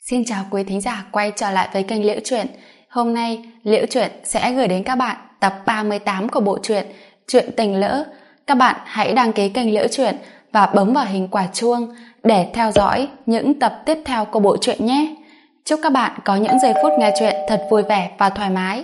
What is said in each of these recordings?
Xin chào quý thính giả quay trở lại với kênh Liễu Chuyện. Hôm nay, Liễu Chuyện sẽ gửi đến các bạn tập 38 của bộ truyện Chuyện Tình Lỡ. Các bạn hãy đăng ký kênh Liễu Chuyện và bấm vào hình quả chuông để theo dõi những tập tiếp theo của bộ truyện nhé. Chúc các bạn có những giây phút nghe chuyện thật vui vẻ và thoải mái.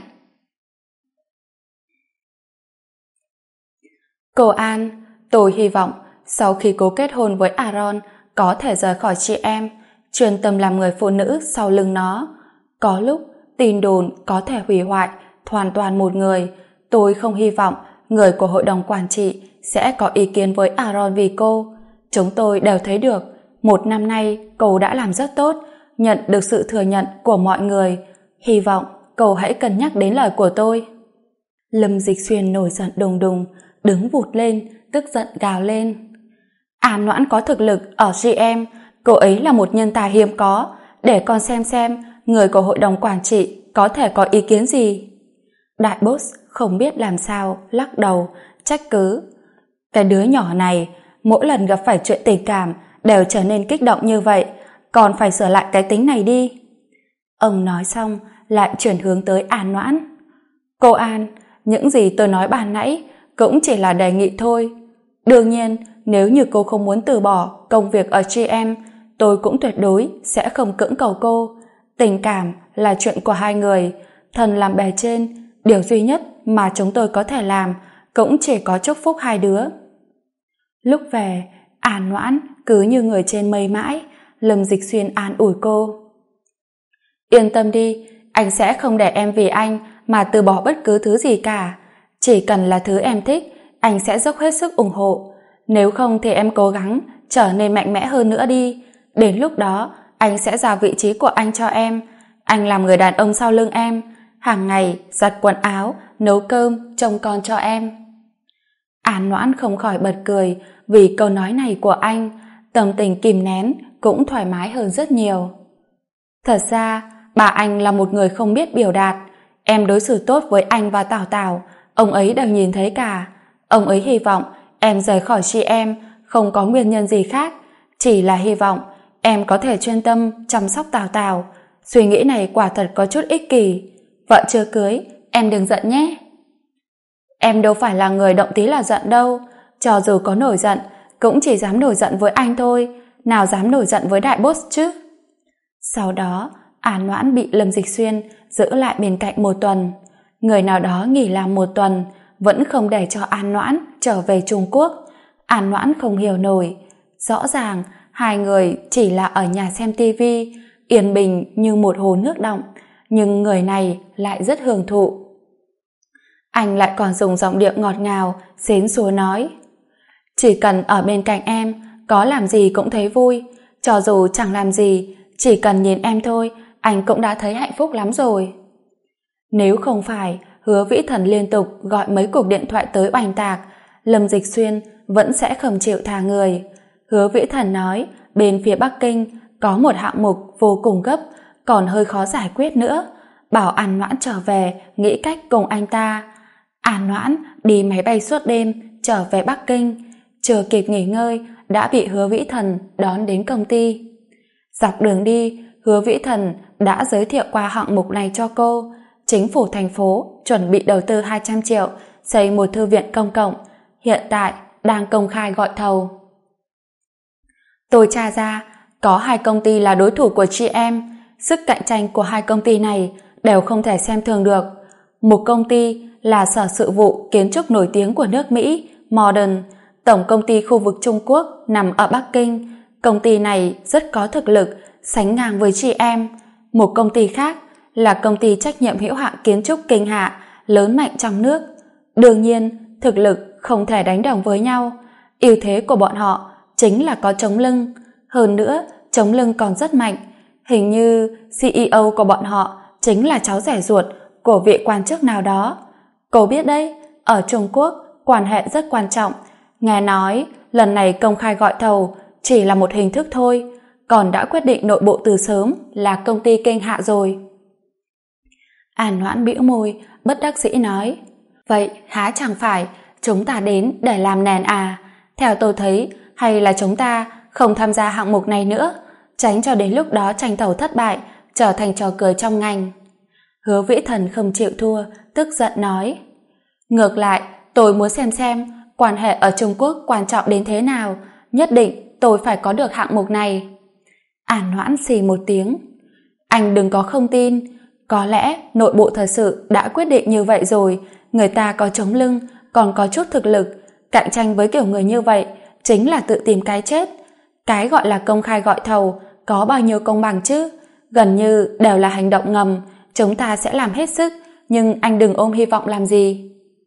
Cô An, tôi hy vọng sau khi cô kết hôn với Aaron có thể rời khỏi chị em, chuyên tâm làm người phụ nữ sau lưng nó. Có lúc tin đồn có thể hủy hoại hoàn toàn một người. Tôi không hy vọng người của hội đồng quản trị sẽ có ý kiến với Aaron vì cô. Chúng tôi đều thấy được một năm nay cô đã làm rất tốt, nhận được sự thừa nhận của mọi người. Hy vọng cô hãy cân nhắc đến lời của tôi. Lâm Dịch Xuyên nổi giận đùng đùng, đứng vụt lên, tức giận gào lên. An Noãn có thực lực ở GM, cô ấy là một nhân tài hiếm có, để con xem người của hội đồng quản trị có thể có ý kiến gì. Đại boss không biết làm sao, lắc đầu, trách cứ. Cái đứa nhỏ này, mỗi lần gặp phải chuyện tình cảm đều trở nên kích động như vậy, còn phải sửa lại cái tính này đi. Ông nói xong, lại chuyển hướng tới An Noãn. Cô An, những gì tôi nói ban nãy cũng chỉ là đề nghị thôi. Đương nhiên, nếu như cô không muốn từ bỏ công việc ở GM, tôi cũng tuyệt đối sẽ không cưỡng cầu cô. Tình cảm là chuyện của hai người, thần làm bề trên, điều duy nhất mà chúng tôi có thể làm cũng chỉ có chúc phúc hai đứa. Lúc về, An Noãn cứ như người trên mây mãi. Lâm Dịch Xuyên an ủi cô. Yên tâm đi, anh sẽ không để em vì anh mà từ bỏ bất cứ thứ gì cả. Chỉ cần là thứ em thích, anh sẽ dốc hết sức ủng hộ. Nếu không thì em cố gắng trở nên mạnh mẽ hơn nữa đi. Đến lúc đó, anh sẽ giao vị trí của anh cho em. Anh làm người đàn ông sau lưng em, hàng ngày giặt quần áo, nấu cơm, trông con cho em. An Noãn không khỏi bật cười vì câu nói này của anh. Tâm tình kìm nén cũng thoải mái hơn rất nhiều. Thật ra, bà anh là một người không biết biểu đạt. Em đối xử tốt với anh và Tảo Tảo, ông ấy đều nhìn thấy cả. Ông ấy hy vọng em rời khỏi chị em không có nguyên nhân gì khác, chỉ là hy vọng em có thể chuyên tâm chăm sóc Tảo Tảo. Suy nghĩ này quả thật có chút ích kỷ. Vợ chưa cưới, em đừng giận nhé. Em đâu phải là người động tí là giận đâu. Cho dù có nổi giận, cũng chỉ dám nổi giận với anh thôi, nào dám nổi giận với đại boss chứ. Sau đó, An Noãn bị Lâm Dịch Xuyên giữ lại bên cạnh một tuần. Người nào đó nghỉ làm một tuần, vẫn không để cho An Noãn trở về Trung Quốc. An Noãn không hiểu nổi. Rõ ràng, hai người chỉ là ở nhà xem tivi, yên bình như một hồ nước đọng, nhưng người này lại rất hưởng thụ. Anh lại còn dùng giọng điệu ngọt ngào, xến xúa nói. Chỉ cần ở bên cạnh em, có làm gì cũng thấy vui. Cho dù chẳng làm gì, chỉ cần nhìn em thôi, anh cũng đã thấy hạnh phúc lắm rồi. Nếu không phải Hứa Vĩ Thần liên tục gọi mấy cuộc điện thoại tới oanh tạc, Lâm Dịch Xuyên vẫn sẽ không chịu thả người. Hứa Vĩ Thần nói bên phía Bắc Kinh có một hạng mục vô cùng gấp, còn hơi khó giải quyết nữa, bảo An Noãn trở về nghĩ cách cùng anh ta. An Noãn đi máy bay suốt đêm trở về Bắc Kinh, chưa kịp nghỉ ngơi đã bị Hứa Vĩ Thần đón đến công ty. Dọc đường đi, Hứa Vĩ Thần đã giới thiệu qua hạng mục này cho cô. Chính phủ thành phố chuẩn bị đầu tư 200 triệu xây một thư viện công cộng, hiện tại đang công khai gọi thầu. Tôi tra ra có hai công ty là đối thủ của chị em. Sức cạnh tranh của hai công ty này đều không thể xem thường được. Một công ty là Sở Sự vụ Kiến trúc nổi tiếng của nước Mỹ, Modern, tổng công ty khu vực Trung Quốc nằm ở Bắc Kinh. Công ty này rất có thực lực, sánh ngang với chị em. Một công ty khác là công ty trách nhiệm hữu hạn kiến trúc Kinh Hạ, lớn mạnh trong nước. Đương nhiên, thực lực không thể đánh đồng với nhau. Ưu thế của bọn họ chính là có chống lưng. Hơn nữa, chống lưng còn rất mạnh. Hình như CEO của bọn họ chính là cháu rẻ ruột của vị quan chức nào đó. Cô biết đấy, ở Trung Quốc, quan hệ rất quan trọng. Nghe nói, lần này công khai gọi thầu chỉ là một hình thức thôi, còn đã quyết định nội bộ từ sớm là công ty Kinh Hạ rồi. An Noãn bĩu môi, bất đắc dĩ nói. Vậy há chẳng phải chúng ta đến để làm nền à? Theo tôi thấy, hay là chúng ta không tham gia hạng mục này nữa, tránh cho đến lúc đó tranh thầu thất bại, trở thành trò cười trong ngành. Hứa Vĩ Thần không chịu thua, tức giận nói: ngược lại, tôi muốn xem quan hệ ở Trung Quốc quan trọng đến thế nào, nhất định tôi phải có được hạng mục này. An Noãn xì một tiếng: anh đừng có không tin, có lẽ nội bộ thật sự đã quyết định như vậy rồi, người ta có chống lưng, còn có chút thực lực, cạnh tranh với kiểu người như vậy chính là tự tìm cái chết. Cái gọi là công khai gọi thầu có bao nhiêu công bằng chứ, gần như đều là hành động ngầm, chúng ta sẽ làm hết sức, nhưng anh đừng ôm hy vọng làm gì.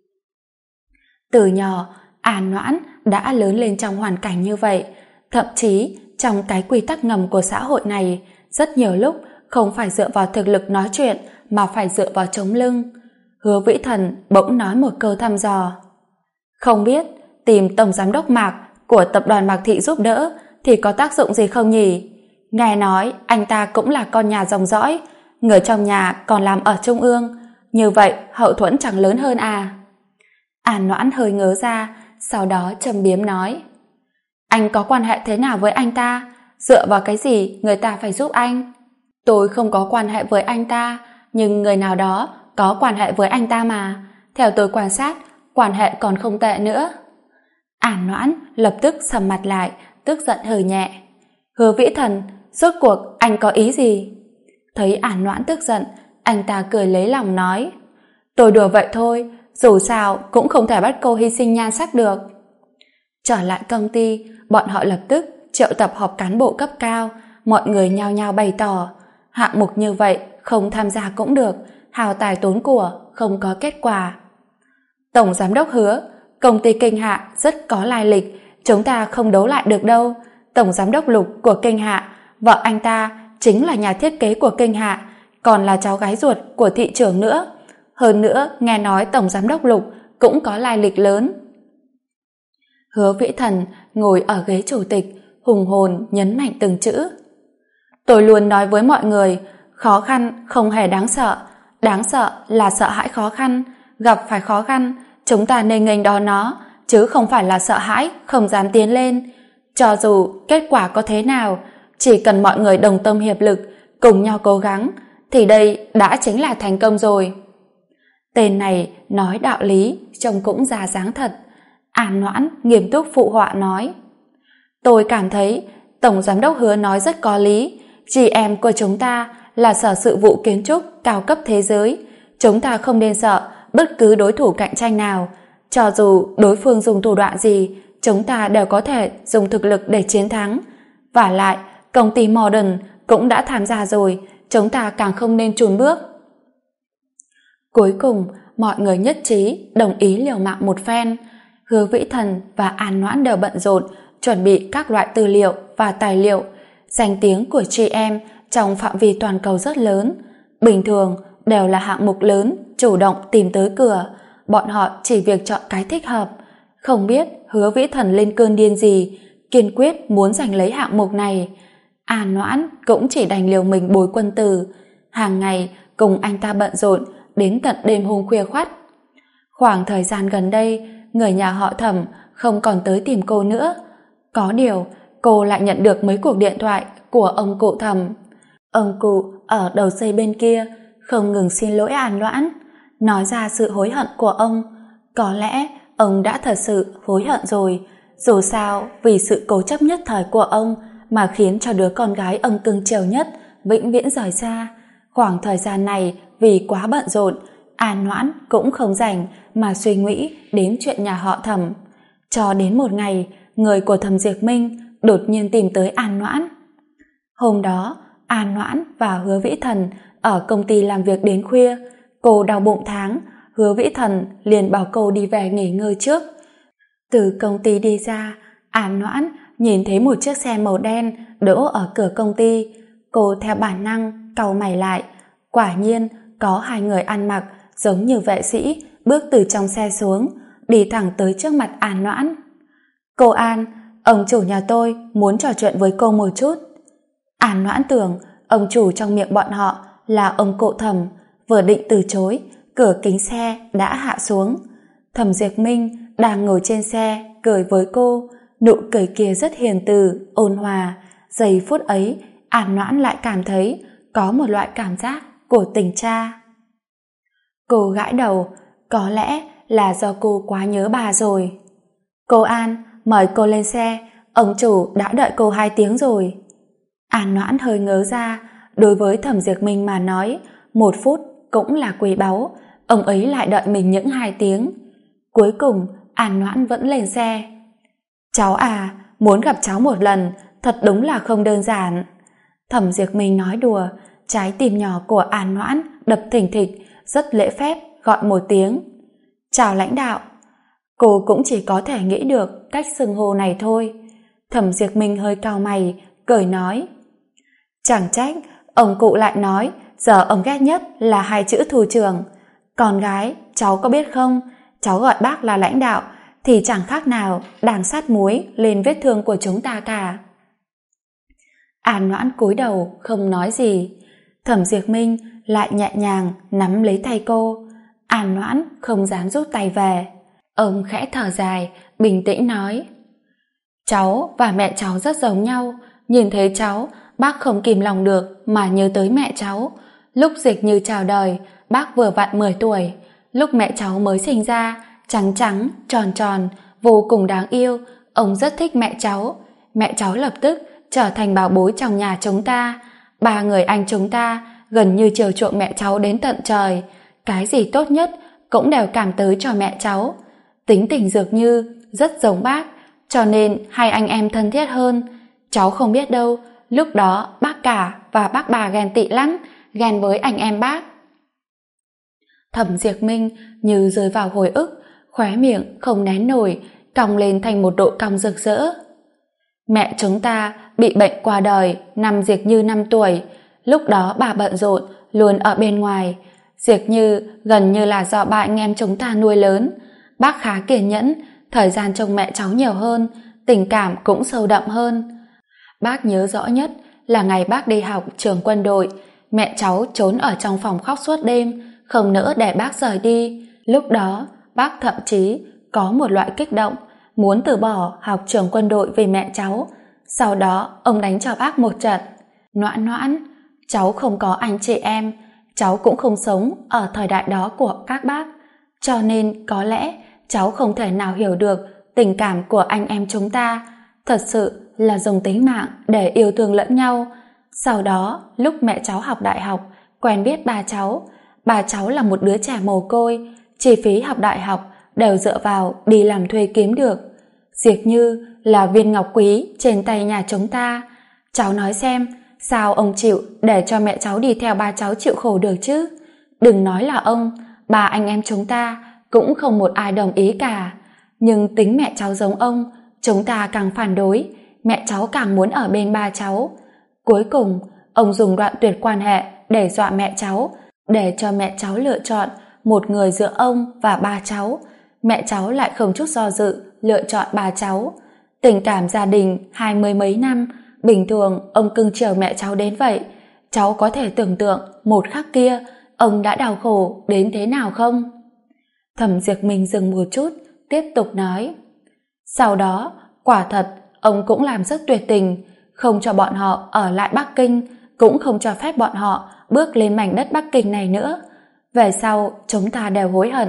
Từ nhỏ, An Noãn đã lớn lên trong hoàn cảnh như vậy, thậm chí trong cái quy tắc ngầm của xã hội này, rất nhiều lúc không phải dựa vào thực lực nói chuyện mà phải dựa vào chống lưng. Hứa Vĩ Thần bỗng nói một câu thăm dò: không biết tìm tổng giám đốc Mạc của tập đoàn Mạc Thị giúp đỡ thì có tác dụng gì không nhỉ? Nghe nói anh ta cũng là con nhà dòng dõi, người trong nhà còn làm ở trung ương, như vậy hậu thuẫn chẳng lớn hơn à? An Noãn hơi ngớ ra, sau đó châm biếm nói: anh có quan hệ thế nào với anh ta? Dựa vào cái gì người ta phải giúp anh? Tôi không có quan hệ với anh ta, nhưng người nào đó có quan hệ với anh ta mà. Theo tôi quan sát, quan hệ còn không tệ nữa. An Noãn lập tức sầm mặt lại, tức giận hừ nhẹ: Hứa Vĩ Thần, rốt cuộc anh có ý gì? Thấy An Noãn tức giận, anh ta cười lấy lòng nói: tôi đùa vậy thôi, dù sao cũng không thể bắt cô hy sinh nhan sắc được. Trở lại công ty, bọn họ lập tức triệu tập họp cán bộ cấp cao, mọi người nhao nhao bày tỏ hạng mục như vậy không tham gia cũng được, hao tài tốn của, không có kết quả. Tổng giám đốc Hứa, công ty Kinh Hạ rất có lai lịch, chúng ta không đấu lại được đâu. Tổng giám đốc Lục của Kinh Hạ, vợ anh ta chính là nhà thiết kế của Kinh Hạ, còn là cháu gái ruột của thị trưởng nữa. Hơn nữa, nghe nói tổng giám đốc Lục cũng có lai lịch lớn. Hứa Vĩ Thần ngồi ở ghế chủ tịch, hùng hồn nhấn mạnh từng chữ: tôi luôn nói với mọi người, khó khăn không hề đáng sợ là sợ hãi khó khăn. Gặp phải khó khăn, chúng ta nên nghênh đón nó, chứ không phải là sợ hãi không dám tiến lên. Cho dù kết quả có thế nào, chỉ cần mọi người đồng tâm hiệp lực, cùng nhau cố gắng, thì đây đã chính là thành công rồi. Tên này nói đạo lý, trông cũng già dáng thật. An Noãn nghiêm túc phụ họa nói: tôi cảm thấy tổng giám đốc Hứa nói rất có lý. Chị em của chúng ta là sở sự vụ kiến trúc cao cấp thế giới, chúng ta không nên sợ bất cứ đối thủ cạnh tranh nào. Cho dù đối phương dùng thủ đoạn gì, chúng ta đều có thể dùng thực lực để chiến thắng. Vả lại, công ty Modern cũng đã tham gia rồi, chúng ta càng không nên chùn bước. Cuối cùng, mọi người nhất trí đồng ý liều mạng một phen. Hứa Vĩ Thần và An Noãn đều bận rộn chuẩn bị các loại tư liệu và tài liệu. Danh tiếng của chị em trong phạm vi toàn cầu rất lớn, bình thường đều là hạng mục lớn chủ động tìm tới cửa, bọn họ chỉ việc chọn cái thích hợp. Không biết Hứa Vĩ Thần lên cơn điên gì, kiên quyết muốn giành lấy hạng mục này. An Noãn cũng chỉ đành liều mình bồi quân tử, hàng ngày cùng anh ta bận rộn đến tận đêm hôm khuya khoắt. Khoảng thời gian gần đây, người nhà họ Thẩm không còn tới tìm cô nữa. Có điều, cô lại nhận được mấy cuộc điện thoại của ông cụ Thẩm. Ông cụ ở đầu dây bên kia không ngừng xin lỗi An Noãn, nói ra sự hối hận của ông. Có lẽ ông đã thật sự hối hận rồi, dù sao vì sự cố chấp nhất thời của ông mà khiến cho đứa con gái ông cưng chiều nhất vĩnh viễn rời xa. Khoảng thời gian này vì quá bận rộn, An Noãn cũng không rảnh mà suy nghĩ đến chuyện nhà họ Thẩm. Cho đến một ngày, người của Thẩm Diệp Minh đột nhiên tìm tới An Noãn. Hôm đó, An Noãn và Hứa Vĩ Thần ở công ty làm việc đến khuya. Cô đau bụng tháng, Hứa Vĩ Thần liền bảo cô đi về nghỉ ngơi trước. Từ công ty đi ra, An Noãn nhìn thấy một chiếc xe màu đen đỗ ở cửa công ty. Cô theo bản năng cau mày lại. Quả nhiên có hai người ăn mặc giống như vệ sĩ bước từ trong xe xuống, đi thẳng tới trước mặt An Noãn. Cô An, ông chủ nhà tôi muốn trò chuyện với cô một chút. An Noãn tưởng ông chủ trong miệng bọn họ là ông cụ Thẩm, vừa định từ chối, cửa kính xe đã hạ xuống. Thẩm Diệp Minh đang ngồi trên xe cười với cô, nụ cười kia rất hiền từ, ôn hòa. Giây phút ấy, An Noãn lại cảm thấy có một loại cảm giác của tình cha. Cô gãi đầu, có lẽ là do cô quá nhớ bà rồi. Cô An, mời cô lên xe, ông chủ đã đợi cô 2 tiếng rồi. An Noãn hơi ngớ ra, đối với Thẩm Diệp Minh mà nói, 1 phút cũng là quý báu, ông ấy lại đợi mình những 2 tiếng. Cuối cùng, An Noãn vẫn lên xe. Cháu à, muốn gặp cháu một lần, thật đúng là không đơn giản. Thẩm Diệp Minh nói đùa, trái tim nhỏ của An Noãn đập thình thịch, rất lễ phép gọi một tiếng. Chào lãnh đạo. Cô cũng chỉ có thể nghĩ được cách xưng hô này thôi. Thẩm Diệp Minh hơi cau mày, cười nói. Chẳng trách, ông cụ lại nói giờ ông ghét nhất là 2 chữ thủ trưởng. Con gái, cháu có biết không, cháu gọi bác là lãnh đạo thì chẳng khác nào đang sát muối lên vết thương của chúng ta cả. An Noãn cúi đầu không nói gì. Thẩm Diệp Minh lại nhẹ nhàng nắm lấy tay cô. An Noãn không dám rút tay về. Ông khẽ thở dài, bình tĩnh nói. Cháu và mẹ cháu rất giống nhau. Nhìn thấy cháu, bác không kìm lòng được mà nhớ tới mẹ cháu. Lúc Dịch Như chào đời, bác vừa vặn 10 tuổi. Lúc mẹ cháu mới sinh ra, trắng trắng, tròn tròn, vô cùng đáng yêu. Ông rất thích mẹ cháu. Mẹ cháu lập tức trở thành bảo bối trong nhà chúng ta. 3 người anh chúng ta gần như chiều chuộng mẹ cháu đến tận trời. Cái gì tốt nhất cũng đều cảm tới cho mẹ cháu. Tính tình Dược Như rất giống bác, cho nên 2 anh em thân thiết hơn. Cháu không biết đâu, lúc đó bác cả và bác bà ghen tị lắm, ghen với anh em bác. Thẩm Diệp Minh như rơi vào hồi ức, khóe miệng không nén nổi, cong lên thành một độ cong rực rỡ. Mẹ chúng ta bị bệnh qua đời năm Diệp Như 5 tuổi, lúc đó bà bận rộn, luôn ở bên ngoài. Diệp Như gần như là do 3 anh em chúng ta nuôi lớn. Bác khá kiên nhẫn, thời gian trông mẹ cháu nhiều hơn, tình cảm cũng sâu đậm hơn. Bác nhớ rõ nhất là ngày bác đi học trường quân đội, mẹ cháu trốn ở trong phòng khóc suốt đêm, không nỡ để bác rời đi. Lúc đó, bác thậm chí có một loại kích động, muốn từ bỏ học trường quân đội vì mẹ cháu. Sau đó, ông đánh cho bác một trận. Noãn Noãn, cháu không có anh chị em, cháu cũng không sống ở thời đại đó của các bác. Cho nên có lẽ cháu không thể nào hiểu được tình cảm của anh em chúng ta. Thật sự là dùng tính mạng để yêu thương lẫn nhau. Sau đó, lúc mẹ cháu học đại học, quen biết bà cháu là một đứa trẻ mồ côi, chi phí học đại học đều dựa vào đi làm thuê kiếm được. Diệp Như là viên ngọc quý trên tay nhà chúng ta. Cháu nói xem, sao ông chịu để cho mẹ cháu đi theo ba cháu chịu khổ được chứ? Đừng nói là ông, 3 anh em chúng ta cũng không một ai đồng ý cả. Nhưng tính mẹ cháu giống ông, chúng ta càng phản đối, mẹ cháu càng muốn ở bên ba cháu. Cuối cùng, ông dùng đoạn tuyệt quan hệ để dọa mẹ cháu, để cho mẹ cháu lựa chọn một người giữa ông và ba cháu. Mẹ cháu lại không chút do dự lựa chọn ba cháu. Tình cảm gia đình 20 mấy năm, bình thường ông cưng chiều mẹ cháu đến vậy. Cháu có thể tưởng tượng một khắc kia ông đã đau khổ đến thế nào không? Thẩm Diệp Minh dừng một chút, tiếp tục nói. Sau đó, quả thật, ông cũng làm rất tuyệt tình, không cho bọn họ ở lại Bắc Kinh, cũng không cho phép bọn họ bước lên mảnh đất Bắc Kinh này nữa. Về sau, chúng ta đều hối hận,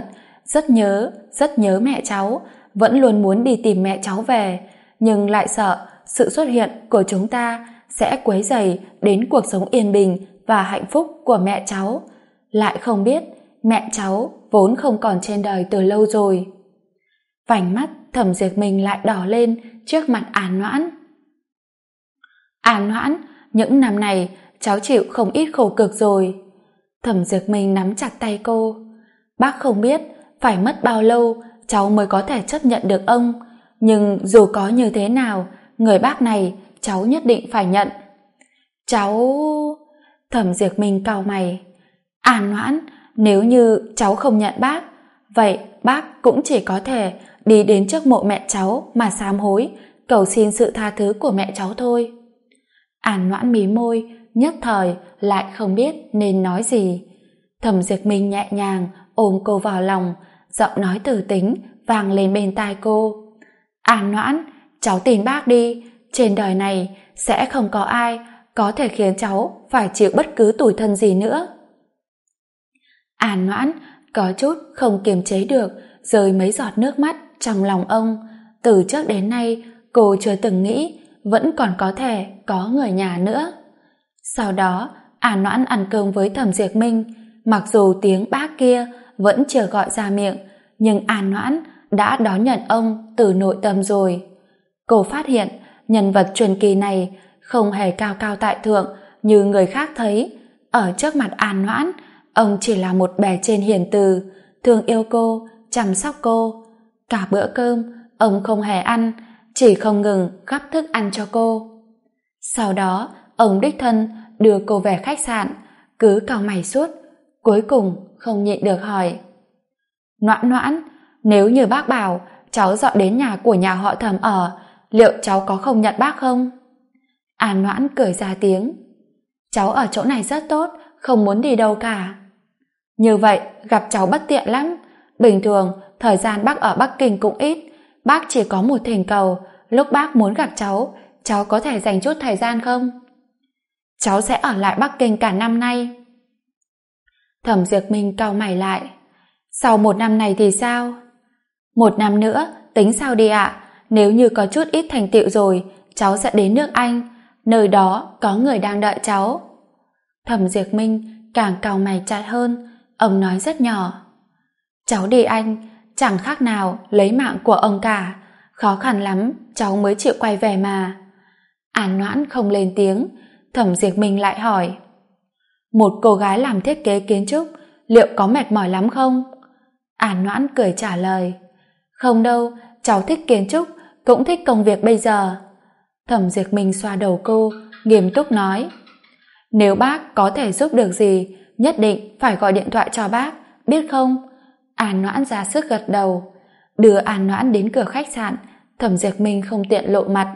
rất nhớ mẹ cháu, vẫn luôn muốn đi tìm mẹ cháu về, nhưng lại sợ sự xuất hiện của chúng ta sẽ quấy rầy đến cuộc sống yên bình và hạnh phúc của mẹ cháu. Lại không biết, mẹ cháu vốn không còn trên đời từ lâu rồi. Vành mắt Thẩm Diệp Minh lại đỏ lên trước mặt An Noãn. An Noãn, những năm này cháu chịu không ít khổ cực rồi. Thẩm Diệp Minh nắm chặt tay cô. Bác không biết phải mất bao lâu cháu mới có thể chấp nhận được ông, nhưng dù có như thế nào, người bác này cháu nhất định phải nhận. Cháu... Thẩm Diệp Minh cau mày. An Noãn, nếu như cháu không nhận bác, vậy bác cũng chỉ có thể đi đến trước mộ mẹ cháu mà sám hối, cầu xin sự tha thứ của mẹ cháu thôi. An Noãn mí môi, nhất thời lại không biết nên nói gì. Thẩm Diệp Minh nhẹ nhàng ôm cô vào lòng, giọng nói từ tính vang lên bên tai cô. An Noãn, cháu tin bác đi, trên đời này sẽ không có ai có thể khiến cháu phải chịu bất cứ tủi thân gì nữa. An Noãn có chút không kiềm chế được rơi mấy giọt nước mắt trong lòng ông. Từ trước đến nay cô chưa từng nghĩ vẫn còn có thể có người nhà nữa. Sau đó An Noãn ăn cơm với Thẩm Diệt Minh. Mặc dù tiếng bác kia vẫn chưa gọi ra miệng, nhưng An Noãn đã đón nhận ông từ nội tâm rồi. Cô phát hiện nhân vật truyền kỳ này không hề cao cao tại thượng như người khác thấy. Ở trước mặt An Noãn, ông chỉ là một bề trên hiền từ, thương yêu cô, chăm sóc cô. Cả bữa cơm ông không hề ăn, chỉ không ngừng gắp thức ăn cho cô. Sau đó ông đích thân đưa cô về khách sạn, cứ cau mày suốt, cuối cùng không nhịn được hỏi: Noãn Noãn, nếu như bác bảo cháu dọn đến nhà của nhà họ Thẩm ở, liệu cháu có không nhận bác không? An Noãn cười ra tiếng: cháu ở chỗ này rất tốt, không muốn đi đâu cả. Như vậy gặp cháu bất tiện lắm. Bình thường thời gian bác ở Bắc Kinh cũng ít, bác chỉ có một thỉnh cầu, lúc bác muốn gặp cháu có thể dành chút thời gian không? Cháu sẽ ở lại Bắc Kinh cả năm nay. Thẩm Diệt Minh cau mày lại: sau một năm này thì sao? Một năm nữa tính sao đi ạ? Nếu như có chút ít thành tựu rồi, cháu sẽ đến nước Anh, nơi đó có người đang đợi cháu. Thẩm Diệt Minh càng cau mày chặt hơn, ông nói rất nhỏ: cháu đi Anh chẳng khác nào lấy mạng của ông cả, khó khăn lắm cháu mới chịu quay về mà. An Noãn không lên tiếng. Thẩm Diệt Minh lại hỏi: một cô gái làm thiết kế kiến trúc liệu có mệt mỏi lắm không? An Noãn cười trả lời: không đâu, cháu thích kiến trúc, cũng thích công việc bây giờ. Thẩm Diệt Minh xoa đầu cô, nghiêm túc nói: nếu bác có thể giúp được gì, nhất định phải gọi điện thoại cho bác, biết không? An Noãn ra sức gật đầu. Đưa An Noãn đến cửa khách sạn, Thẩm Diệt Minh không tiện lộ mặt.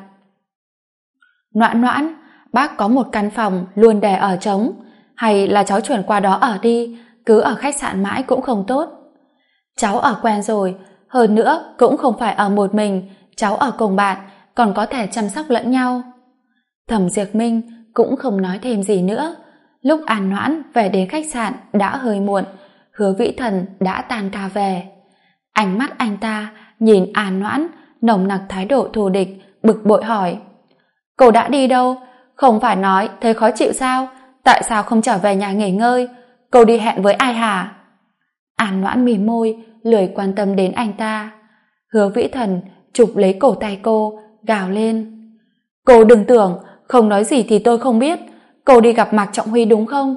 Noãn Noãn, bác có một căn phòng luôn để ở trống, hay là cháu chuyển qua đó ở đi, cứ ở khách sạn mãi cũng không tốt. Cháu ở quen rồi, hơn nữa cũng không phải ở một mình, cháu ở cùng bạn, còn có thể chăm sóc lẫn nhau. Thẩm Diệt Minh cũng không nói thêm gì nữa. Lúc An Noãn về đến khách sạn đã hơi muộn, Hứa Vĩ Thần đã tan ca về. Ánh mắt anh ta nhìn An Noãn nồng nặc thái độ thù địch, bực bội hỏi: cô đã đi đâu? Không phải nói thấy khó chịu sao? Tại sao không trở về nhà nghỉ ngơi? Cô đi hẹn với ai hả? An Noãn mỉm môi, lười quan tâm đến anh ta. Hứa Vĩ Thần chụp lấy cổ tay cô, gào lên: cô đừng tưởng không nói gì thì tôi không biết. Cô đi gặp Mạc Trọng Huy đúng không?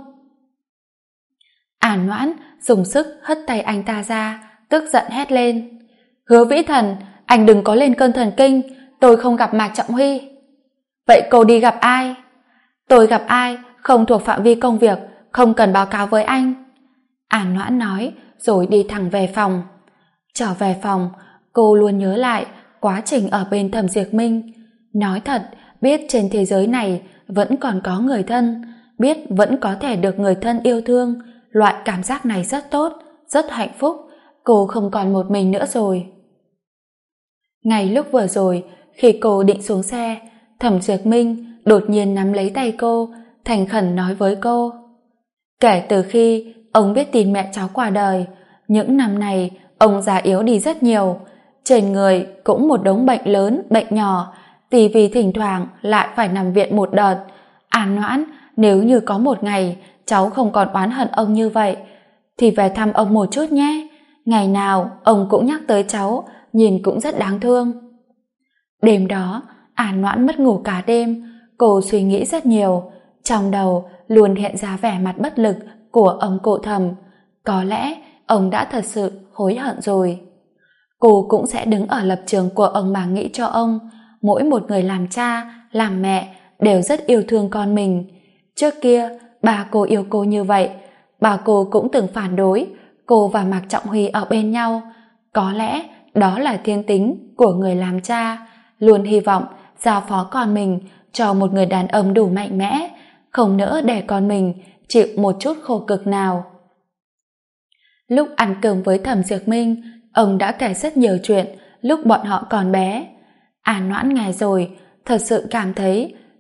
An Noãn dùng sức hất tay anh ta ra, tức giận hét lên: Hứa Vĩ Thần, anh đừng có lên cơn thần kinh, tôi không gặp Mạc Trọng Huy. Vậy cô đi gặp ai? Tôi gặp ai không thuộc phạm vi công việc, không cần báo cáo với anh. An Noãn nói rồi đi thẳng về phòng. Trở về phòng, cô luôn nhớ lại quá trình ở bên Thẩm Diệt Minh. Nói thật, biết trên thế giới này vẫn còn có người thân, biết vẫn có thể được người thân yêu thương, loại cảm giác này rất tốt, rất hạnh phúc. Cô không còn một mình nữa rồi. Ngay lúc vừa rồi, khi cô định xuống xe, Thẩm Diệt Minh đột nhiên nắm lấy tay cô, thành khẩn nói với cô: kể từ khi ông biết tin mẹ cháu qua đời, những năm này ông già yếu đi rất nhiều, trên người cũng một đống bệnh lớn, bệnh nhỏ, vì thỉnh thoảng lại phải nằm viện một đợt. An Noãn, nếu như có một ngày cháu không còn oán hận ông như vậy, thì về thăm ông một chút nhé. Ngày nào ông cũng nhắc tới cháu, nhìn cũng rất đáng thương. Đêm đó, An Noãn mất ngủ cả đêm. Cô suy nghĩ rất nhiều, trong đầu luôn hiện ra vẻ mặt bất lực của ông cụ Thẩm. Có lẽ ông đã thật sự hối hận rồi. Cô cũng sẽ đứng ở lập trường của ông mà nghĩ cho ông. Mỗi một người làm cha, làm mẹ đều rất yêu thương con mình. Trước kia, bà cô yêu cô như vậy, bà cô cũng từng phản đối cô và Mạc Trọng Huy ở bên nhau. Có lẽ đó là thiên tính của người làm cha, luôn hy vọng giao phó con mình cho một người đàn ông đủ mạnh mẽ, không nỡ để con mình chịu một chút khổ cực nào. Lúc ăn cơm với Thẩm Diệt Minh, ông đã kể rất nhiều chuyện lúc bọn họ còn bé. An Noãn nghe rồi thật sự cảm thấy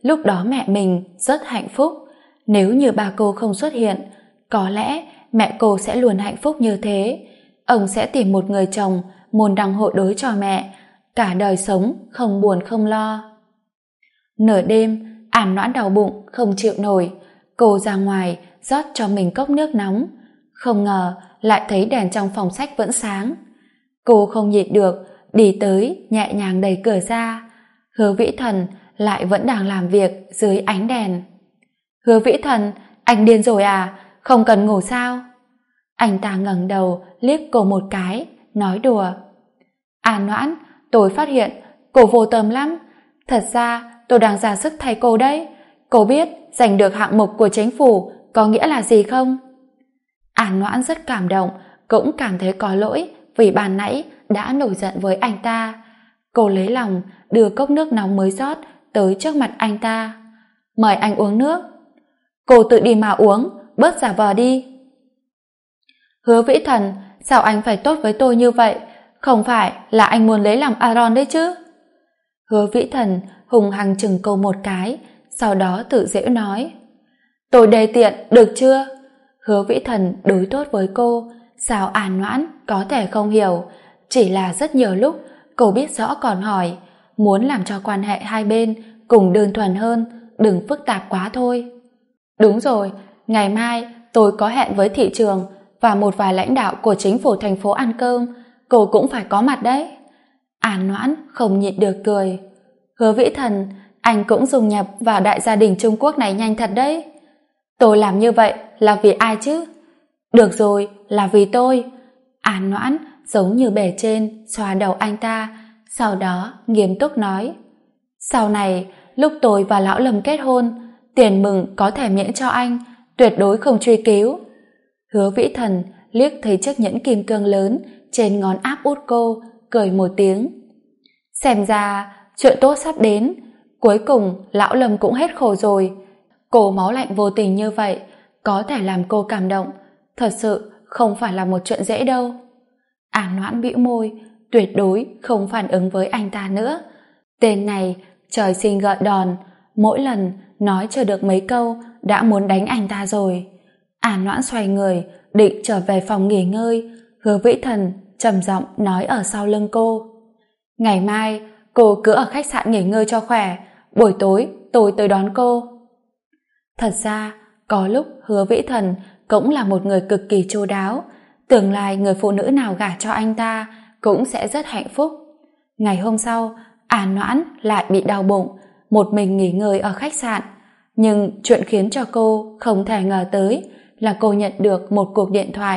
lúc đó mẹ mình rất hạnh phúc. Nếu như ba cô không xuất hiện, có lẽ mẹ cô sẽ luôn hạnh phúc như thế. Ông sẽ tìm một người chồng môn đăng hộ đối cho mẹ, cả đời sống không buồn không lo. Nửa đêm, An Noãn đau bụng không chịu nổi, cô ra ngoài rót cho mình cốc nước nóng. Không ngờ lại thấy đèn trong phòng sách vẫn sáng. Cô không nhịn được, đi tới nhẹ nhàng đẩy cửa ra. Hứa Vĩ Thần lại vẫn đang làm việc dưới ánh đèn. Hứa Vĩ Thần, anh điên rồi à? Không cần ngủ sao? Anh ta ngẩng đầu liếc cô một cái, nói đùa. An Noãn, tôi phát hiện cô vô tâm lắm. Thật ra tôi đang ra sức thay cô đấy. Cô biết giành được hạng mục của chính phủ có nghĩa là gì không? An Noãn rất cảm động, cũng cảm thấy có lỗi vì ban nãy đã nổi giận với anh ta. Cô lấy lòng đưa cốc nước nóng mới rót tới trước mặt anh ta. Mời anh uống nước. Cô tự đi mà uống, bớt giả vờ đi. Hứa Vĩ Thần, sao anh phải tốt với tôi như vậy? Không phải là anh muốn lấy lòng Aaron đấy chứ? Hứa Vĩ Thần hùng hăng chừng cô một cái, sau đó tự giễu nói. Tôi đề tiện, được chưa? Hứa Vĩ Thần đối tốt với cô, sao An Noãn có thể không hiểu? Chỉ là rất nhiều lúc cô biết rõ còn hỏi, muốn làm cho quan hệ hai bên cùng đơn thuần hơn, đừng phức tạp quá thôi. Đúng rồi, ngày mai tôi có hẹn với thị trường và một vài lãnh đạo của chính phủ thành phố ăn cơm, cô cũng phải có mặt đấy. An Noãn không nhịn được cười. Hứa Vĩ Thần, anh cũng dung nhập vào đại gia đình Trung Quốc này nhanh thật đấy. Tôi làm như vậy là vì ai chứ? Được rồi, là vì tôi. An Noãn giống như bề trên xoa đầu anh ta, sau đó nghiêm túc nói. Sau này, lúc tôi và Lão Lâm kết hôn, tiền mừng có thể miễn cho anh, tuyệt đối không truy cứu. Hứa Vĩ Thần liếc thấy chiếc nhẫn kim cương lớn trên ngón áp út cô, cười một tiếng. Xem ra chuyện tốt sắp đến, cuối cùng Lão Lâm cũng hết khổ rồi. Cô máu lạnh vô tình như vậy có thể làm cô cảm động, thật sự không phải là một chuyện dễ đâu. An Noãn bĩu môi, tuyệt đối không phản ứng với anh ta nữa. Tên này trời sinh gợn đòn, mỗi lần nói chưa được mấy câu đã muốn đánh anh ta rồi. An Noãn xoay người định trở về phòng nghỉ ngơi. Hứa Vĩ Thần trầm giọng nói ở sau lưng cô. Ngày mai cô cứ ở khách sạn nghỉ ngơi cho khỏe, buổi tối tôi tới đón cô. Thật ra có lúc Hứa Vĩ Thần cũng là một người cực kỳ chu đáo, tương lai người phụ nữ nào gả cho anh ta cũng sẽ rất hạnh phúc. Ngày hôm sau, An Noãn lại bị đau bụng, một mình nghỉ ngơi ở khách sạn. Nhưng chuyện khiến cho cô không thể ngờ tới là cô nhận được một cuộc điện thoại.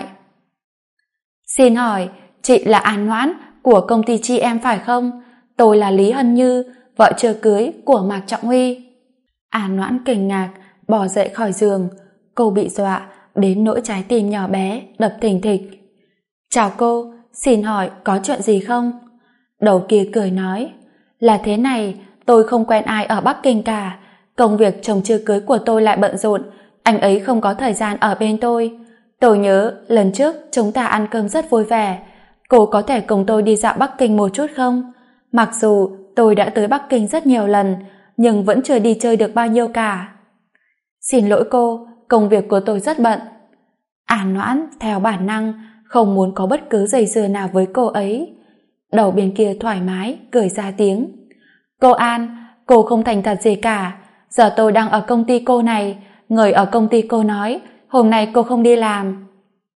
Xin hỏi, chị là An Noãn của công ty Chi Em phải không? Tôi là Lý Hân Như, vợ chưa cưới của Mạc Trọng Huy. An Noãn kinh ngạc, bò dậy khỏi giường. Cô bị dọa đến nỗi trái tim nhỏ bé đập thình thịch. Chào cô, xin hỏi có chuyện gì không? Đầu kia cười nói, là thế này, tôi không quen ai ở Bắc Kinh cả. Công việc chồng chưa cưới của tôi lại bận rộn, anh ấy không có thời gian ở bên tôi. Tôi nhớ lần trước chúng ta ăn cơm rất vui vẻ. Cô có thể cùng tôi đi dạo Bắc Kinh một chút không? Mặc dù tôi đã tới Bắc Kinh rất nhiều lần, nhưng vẫn chưa đi chơi được bao nhiêu cả. Xin lỗi cô, công việc của tôi rất bận. An Noãn theo bản năng không muốn có bất cứ dây dưa nào với cô ấy. Đầu bên kia thoải mái cười ra tiếng. Cô An, cô không thành thật gì cả. Giờ tôi đang ở công ty cô này, người ở công ty cô nói hôm nay cô không đi làm.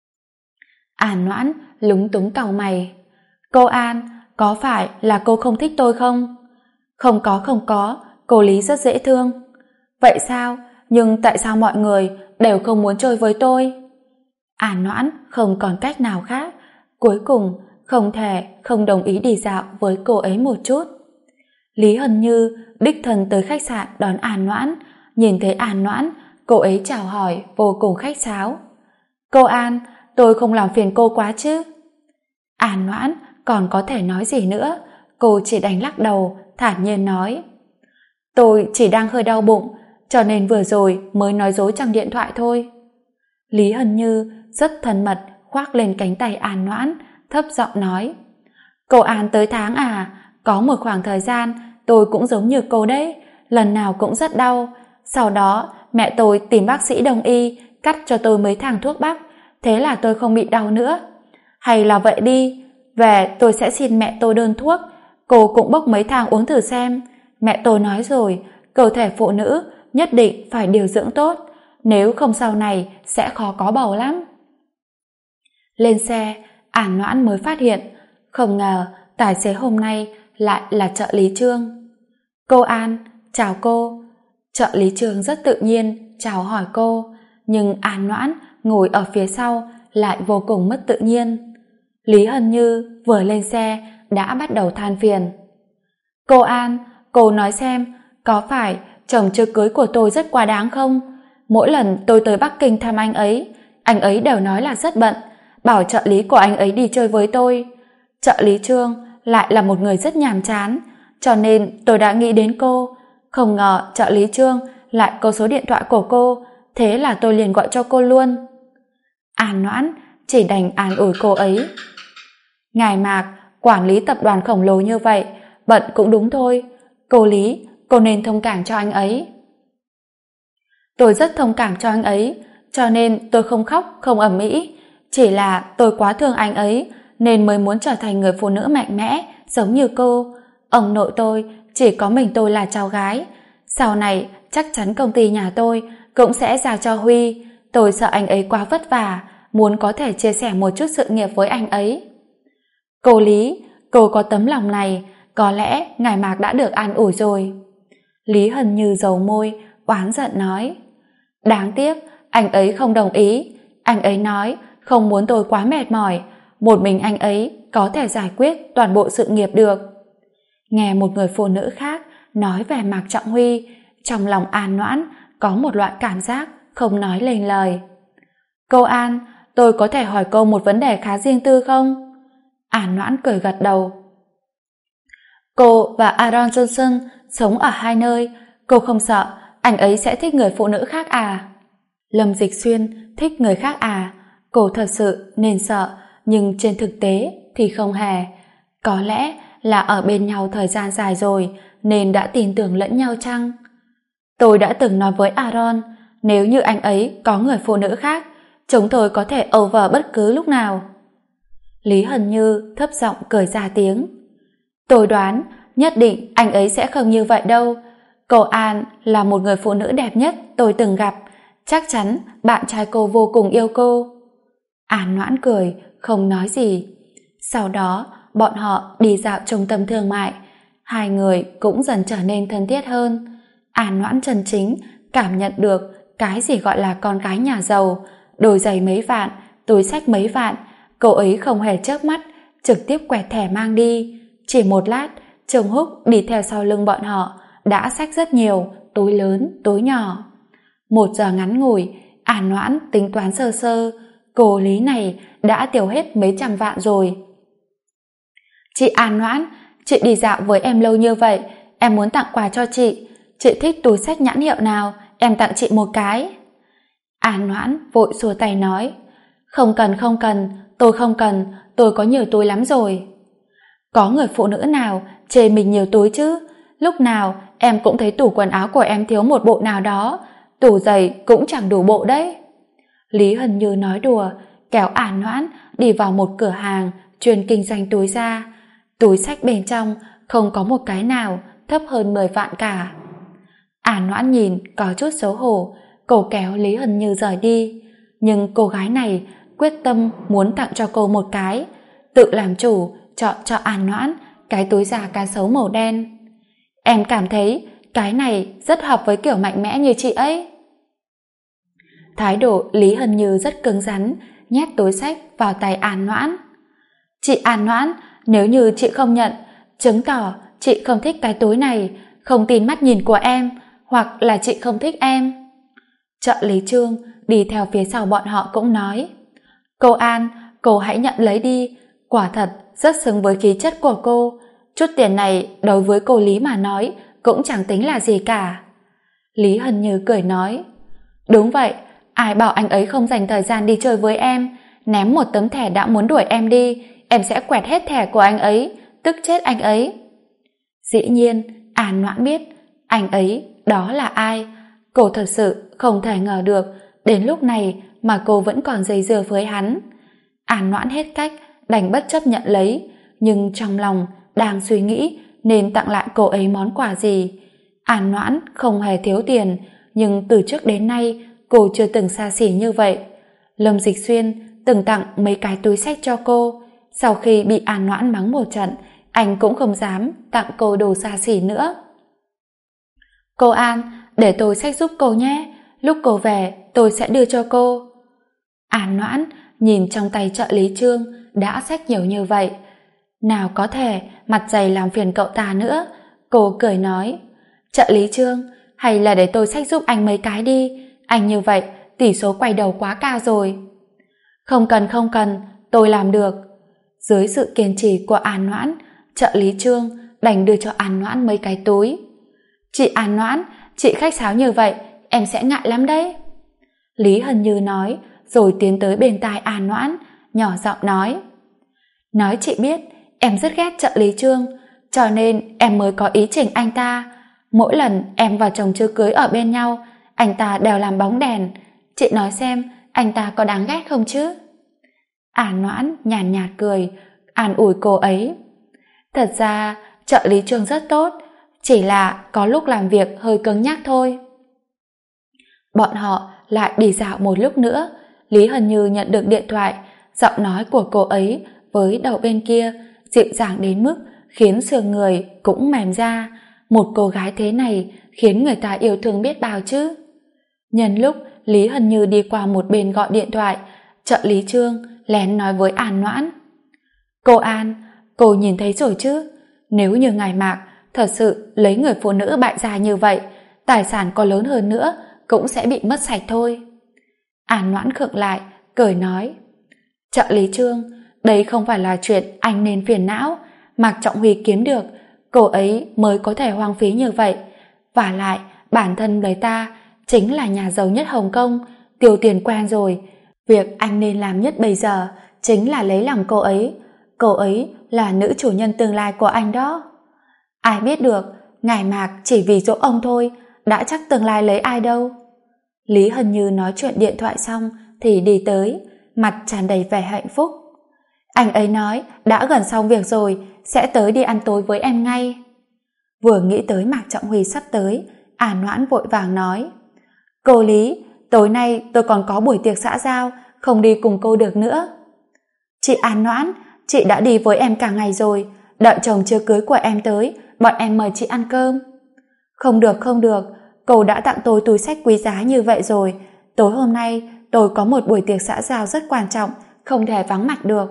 An Noãn lúng túng cau mày. Cô An, có phải là cô không thích tôi không? Không có, cô Lý rất dễ thương. Vậy sao? Nhưng tại sao mọi người đều không muốn chơi với tôi? An Noãn không còn cách nào khác, cuối cùng không thể không đồng ý đi dạo với cô ấy một chút. Lý Hân Như đích thân tới khách sạn đón An Noãn, nhìn thấy An Noãn, cô ấy chào hỏi vô cùng khách sáo. Cô An, tôi không làm phiền cô quá chứ? An Noãn còn có thể nói gì nữa, cô chỉ đành lắc đầu, thản nhiên nói. Tôi chỉ đang hơi đau bụng, cho nên vừa rồi mới nói dối trong điện thoại thôi. Lý Hân Như rất thân mật khoác lên cánh tay An Noãn, thấp giọng nói. Cô An tới tháng à, có một khoảng thời gian tôi cũng giống như cô đấy, lần nào cũng rất đau. Sau đó mẹ tôi tìm bác sĩ đông y cắt cho tôi mấy thang thuốc bắc, thế là tôi không bị đau nữa. Hay là vậy đi, về tôi sẽ xin mẹ tôi đơn thuốc, cô cũng bốc mấy thang uống thử xem. Mẹ tôi nói rồi, cơ thể phụ nữ nhất định phải điều dưỡng tốt, nếu không sau này sẽ khó có bầu lắm. Lên xe, An Noãn mới phát hiện, không ngờ tài xế hôm nay lại là trợ lý Trương. Cô An, chào cô. Trợ lý Trương rất tự nhiên chào hỏi cô, nhưng An Noãn ngồi ở phía sau lại vô cùng mất tự nhiên. Lý Hân Như vừa lên xe đã bắt đầu than phiền. Cô An, cô nói xem, có phải chồng chưa cưới của tôi rất quá đáng không? Mỗi lần tôi tới Bắc Kinh thăm anh ấy đều nói là rất bận, bảo trợ lý của anh ấy đi chơi với tôi. Trợ lý Trương lại là một người rất nhàm chán, cho nên tôi đã nghĩ đến cô. Không ngờ trợ lý Trương lại có số điện thoại của cô, thế là tôi liền gọi cho cô luôn. An Noãn chỉ đành an ủi cô ấy. Ngài Mạc, quản lý tập đoàn khổng lồ như vậy, bận cũng đúng thôi. Cô Lý, cô nên thông cảm cho anh ấy. Tôi rất thông cảm cho anh ấy, cho nên tôi không khóc, không ầm ĩ. Chỉ là tôi quá thương anh ấy, nên mới muốn trở thành người phụ nữ mạnh mẽ, giống như cô. Ông nội tôi, chỉ có mình tôi là cháu gái. Sau này, chắc chắn công ty nhà tôi cũng sẽ giao cho Huy. Tôi sợ anh ấy quá vất vả, muốn có thể chia sẻ một chút sự nghiệp với anh ấy. Cô Lý, cô có tấm lòng này, có lẽ ngài Mạc đã được an ủi rồi. Lý Hân Như dầu môi, oán giận nói. Đáng tiếc, anh ấy không đồng ý. Anh ấy nói không muốn tôi quá mệt mỏi, một mình anh ấy có thể giải quyết toàn bộ sự nghiệp được. Nghe một người phụ nữ khác nói về Mạc Trọng Huy, trong lòng An Noãn có một loại cảm giác không nói lên lời. Cô An, tôi có thể hỏi cô một vấn đề khá riêng tư không? An Noãn cười gật đầu. Cô và Aaron Johnson sống ở hai nơi, cô không sợ anh ấy sẽ thích người phụ nữ khác à? Lâm Dịch Xuyên thích người khác à? Cô thật sự nên sợ, nhưng trên thực tế thì không hề. Có lẽ là ở bên nhau thời gian dài rồi nên đã tin tưởng lẫn nhau chăng? Tôi đã từng nói với Aaron, nếu như anh ấy có người phụ nữ khác, chúng tôi có thể over bất cứ lúc nào. Lý Hân Như thấp giọng cười ra tiếng. Tôi đoán nhất định anh ấy sẽ không như vậy đâu. Cô An là một người phụ nữ đẹp nhất tôi từng gặp, chắc chắn bạn trai cô vô cùng yêu cô. An Noãn cười, không nói gì. Sau đó, bọn họ đi dạo trung tâm thương mại. Hai người cũng dần trở nên thân thiết hơn. An Noãn chân chính cảm nhận được cái gì gọi là con gái nhà giàu, đôi giày mấy vạn, túi xách mấy vạn. Cô ấy không hề chớp mắt, trực tiếp quẹt thẻ mang đi. Chỉ một lát, Trương Húc đi theo sau lưng bọn họ, đã xách rất nhiều, túi lớn, túi nhỏ. 1 giờ ngắn ngủi, An Noãn tính toán sơ sơ, cô Lý này đã tiêu hết mấy trăm vạn rồi. Chị An Noãn, chị đi dạo với em lâu như vậy, em muốn tặng quà cho chị. Chị thích túi xách nhãn hiệu nào, em tặng chị một cái. An Noãn vội xua tay nói, không cần, tôi không cần, tôi có nhiều túi lắm rồi. Có người phụ nữ nào chê mình nhiều túi chứ? Lúc nào em cũng thấy tủ quần áo của em thiếu một bộ nào đó, tủ giày cũng chẳng đủ bộ đấy. Lý Hân Như nói đùa, kéo An Noãn đi vào một cửa hàng chuyên kinh doanh túi da. Túi xách bên trong không có một cái nào thấp hơn 10 vạn cả. An Noãn nhìn có chút xấu hổ, cô kéo Lý Hân Như rời đi. Nhưng cô gái này quyết tâm muốn tặng cho cô một cái, tự làm chủ chọn cho An Noãn cái túi da cá sấu màu đen. Em cảm thấy cái này rất hợp với kiểu mạnh mẽ như chị ấy. Thái độ Lý Hân Như rất cứng rắn, nhét túi xách vào tay An Noãn. Chị An Noãn, nếu như chị không nhận, chứng tỏ chị không thích cái túi này, không tin mắt nhìn của em, hoặc là chị không thích em. Trợ lý Trương đi theo phía sau bọn họ cũng nói, cô An, cô hãy nhận lấy đi, quả thật rất xứng với khí chất của cô. Chút tiền này đối với cô Lý mà nói cũng chẳng tính là gì cả. Lý Hân Như cười nói, đúng vậy, ai bảo anh ấy không dành thời gian đi chơi với em, ném một tấm thẻ đã muốn đuổi em đi, em sẽ quẹt hết thẻ của anh ấy, tức chết anh ấy. Dĩ nhiên An Noãn biết Anh ấy, đó là ai? Cô thật sự không thể ngờ được đến lúc này mà cô vẫn còn dây dưa với hắn. An Noãn hết cách, đành bất chấp nhận lấy, nhưng trong lòng đang suy nghĩ nên tặng lại cô ấy món quà gì. An Noãn không hề thiếu tiền, nhưng từ trước đến nay cô chưa từng xa xỉ như vậy. Lâm Dịch Xuyên từng tặng mấy cái túi xách cho cô. Sau khi bị An Noãn mắng một trận, anh cũng không dám tặng cô đồ xa xỉ nữa. Cô An, để tôi xách giúp cô nhé. Lúc cô về, tôi sẽ đưa cho cô. An Noãn nhìn trong tay trợ lý Trương đã xách nhiều như vậy. Nào có thể mặt dày làm phiền cậu ta nữa. Cô cười nói, trợ lý Trương, hay là để tôi xách giúp anh mấy cái đi. Anh như vậy, tỷ số quay đầu quá cao rồi. Không cần, tôi làm được. Dưới sự kiên trì của An Noãn, trợ lý Trương đành đưa cho An Noãn mấy cái túi. Chị An Noãn, chị khách sáo như vậy, em sẽ ngại lắm đấy. Lý Hân Như nói, rồi tiến tới bên tai An Noãn, nhỏ giọng nói chị biết, em rất ghét trợ lý Trương, cho nên em mới có ý chỉnh anh ta. Mỗi lần em và chồng chưa cưới ở bên nhau, anh ta đều làm bóng đèn. Chị nói xem, anh ta có đáng ghét không chứ? An Noãn nhàn nhạt cười, an ủi cô ấy. Thật ra, trợ lý Trương rất tốt, chỉ là có lúc làm việc hơi cứng nhắc thôi. Bọn họ lại đi dạo một lúc nữa. Lý Hân Như nhận được điện thoại, giọng nói của cô ấy với đầu bên kia dịu dàng đến mức khiến xương người cũng mềm ra. Một cô gái thế này khiến người ta yêu thương biết bao chứ. Nhân lúc Lý Hân Như đi qua một bên gọi điện thoại, trợ lý Trương lén nói với An Noãn, cô An, cô nhìn thấy rồi chứ, nếu như ngài Mạc thật sự lấy người phụ nữ bại gia như vậy, tài sản có lớn hơn nữa cũng sẽ bị mất sạch thôi. An Noãn khựng lại, cười nói, trợ lý Trương, đây không phải là chuyện anh nên phiền não. Mạc Trọng Huy kiếm được, cô ấy mới có thể hoang phí như vậy. Vả lại, bản thân người ta chính là nhà giàu nhất Hồng Kông, tiêu tiền quen rồi. Việc anh nên làm nhất bây giờ chính là lấy lòng cô ấy. Cô ấy là nữ chủ nhân tương lai của anh đó. Ai biết được, ngài Mạc chỉ vì dỗ ông thôi, đã chắc tương lai lấy ai đâu. Lý Hân Như nói chuyện điện thoại xong thì đi tới, mặt tràn đầy vẻ hạnh phúc. Anh ấy nói đã gần xong việc rồi, sẽ tới đi ăn tối với em ngay. Vừa nghĩ tới Mạc Trọng Huy sắp tới, An Noãn vội vàng nói, cô Lý, tối nay tôi còn có buổi tiệc xã giao, không đi cùng cô được nữa. Chị An Noãn, chị đã đi với em cả ngày rồi, đợi chồng chưa cưới của em tới, bọn em mời chị ăn cơm. Không được, cô đã tặng tôi túi xách quý giá như vậy rồi, tối hôm nay tôi có một buổi tiệc xã giao rất quan trọng, không thể vắng mặt được.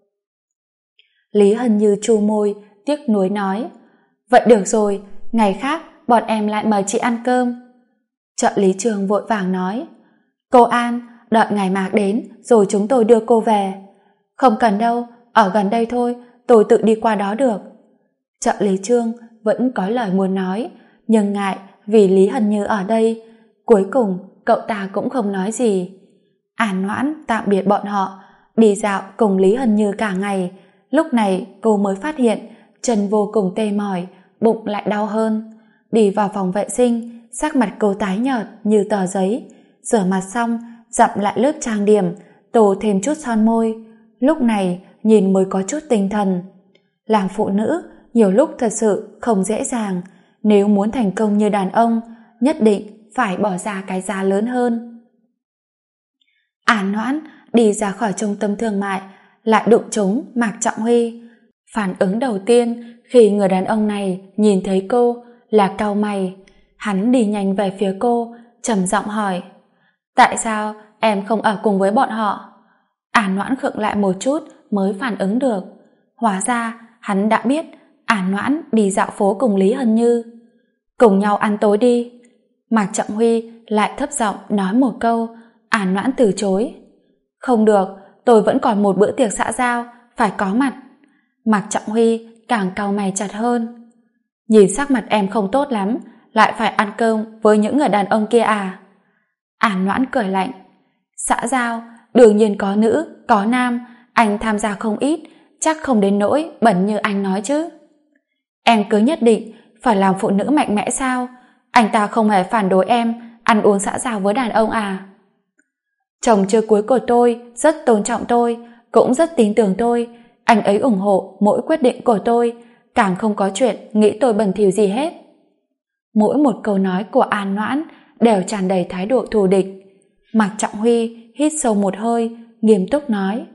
Lý Hân Như chu môi, tiếc nuối nói, vậy được rồi, ngày khác bọn em lại mời chị ăn cơm. Trợ lý Trường vội vàng nói, cô An, đợi ngày Mạc đến rồi chúng tôi đưa cô về. Không cần đâu, ở gần đây thôi, tôi tự đi qua đó được. Trợ lý Trương vẫn có lời muốn nói, nhưng ngại vì Lý Hân Như ở đây. Cuối cùng cậu ta cũng không nói gì. An Noãn tạm biệt bọn họ, đi dạo cùng Lý Hân Như cả ngày. Lúc này cô mới phát hiện chân vô cùng tê mỏi, bụng lại đau hơn. Đi vào phòng vệ sinh, sắc mặt cô tái nhợt như tờ giấy. Rửa mặt xong, dặm lại lớp trang điểm, tô thêm chút son môi. Lúc này nhìn mới có chút tinh thần. Làm phụ nữ nhiều lúc thật sự không dễ dàng. Nếu muốn thành công như đàn ông, nhất định phải bỏ ra cái giá lớn hơn. An Noãn đi ra khỏi trung tâm thương mại, lại đụng trúng Mạc Trọng Huy. Phản ứng đầu tiên khi người đàn ông này nhìn thấy cô là cau mày. Hắn đi nhanh về phía cô, trầm giọng hỏi, tại sao em không ở cùng với bọn họ? An Noãn khựng lại một chút mới phản ứng được. Hóa ra hắn đã biết An Noãn đi dạo phố cùng Lý Hân Như. Cùng nhau ăn tối đi. Mạc Trọng Huy lại thấp giọng nói một câu. An Noãn từ chối. Không được, tôi vẫn còn một bữa tiệc xã giao, phải có mặt. Mạc Trọng Huy càng cau mày chặt hơn. Nhìn sắc mặt em không tốt lắm, lại phải ăn cơm với những người đàn ông kia à? An Noãn cười lạnh. Xã giao, đương nhiên có nữ, có nam, anh tham gia không ít, chắc không đến nỗi bẩn như anh nói chứ. Em cứ nhất định phải làm phụ nữ mạnh mẽ sao? Anh ta không hề phản đối em ăn uống xã giao với đàn ông à? Chồng chưa cưới của tôi rất tôn trọng tôi, cũng rất tin tưởng tôi. Anh ấy ủng hộ mỗi quyết định của tôi, càng không có chuyện nghĩ tôi bẩn thỉu gì hết. Mỗi một câu nói của An Noãn đều tràn đầy thái độ thù địch. Mạc Trọng Huy hít sâu một hơi, nghiêm túc nói: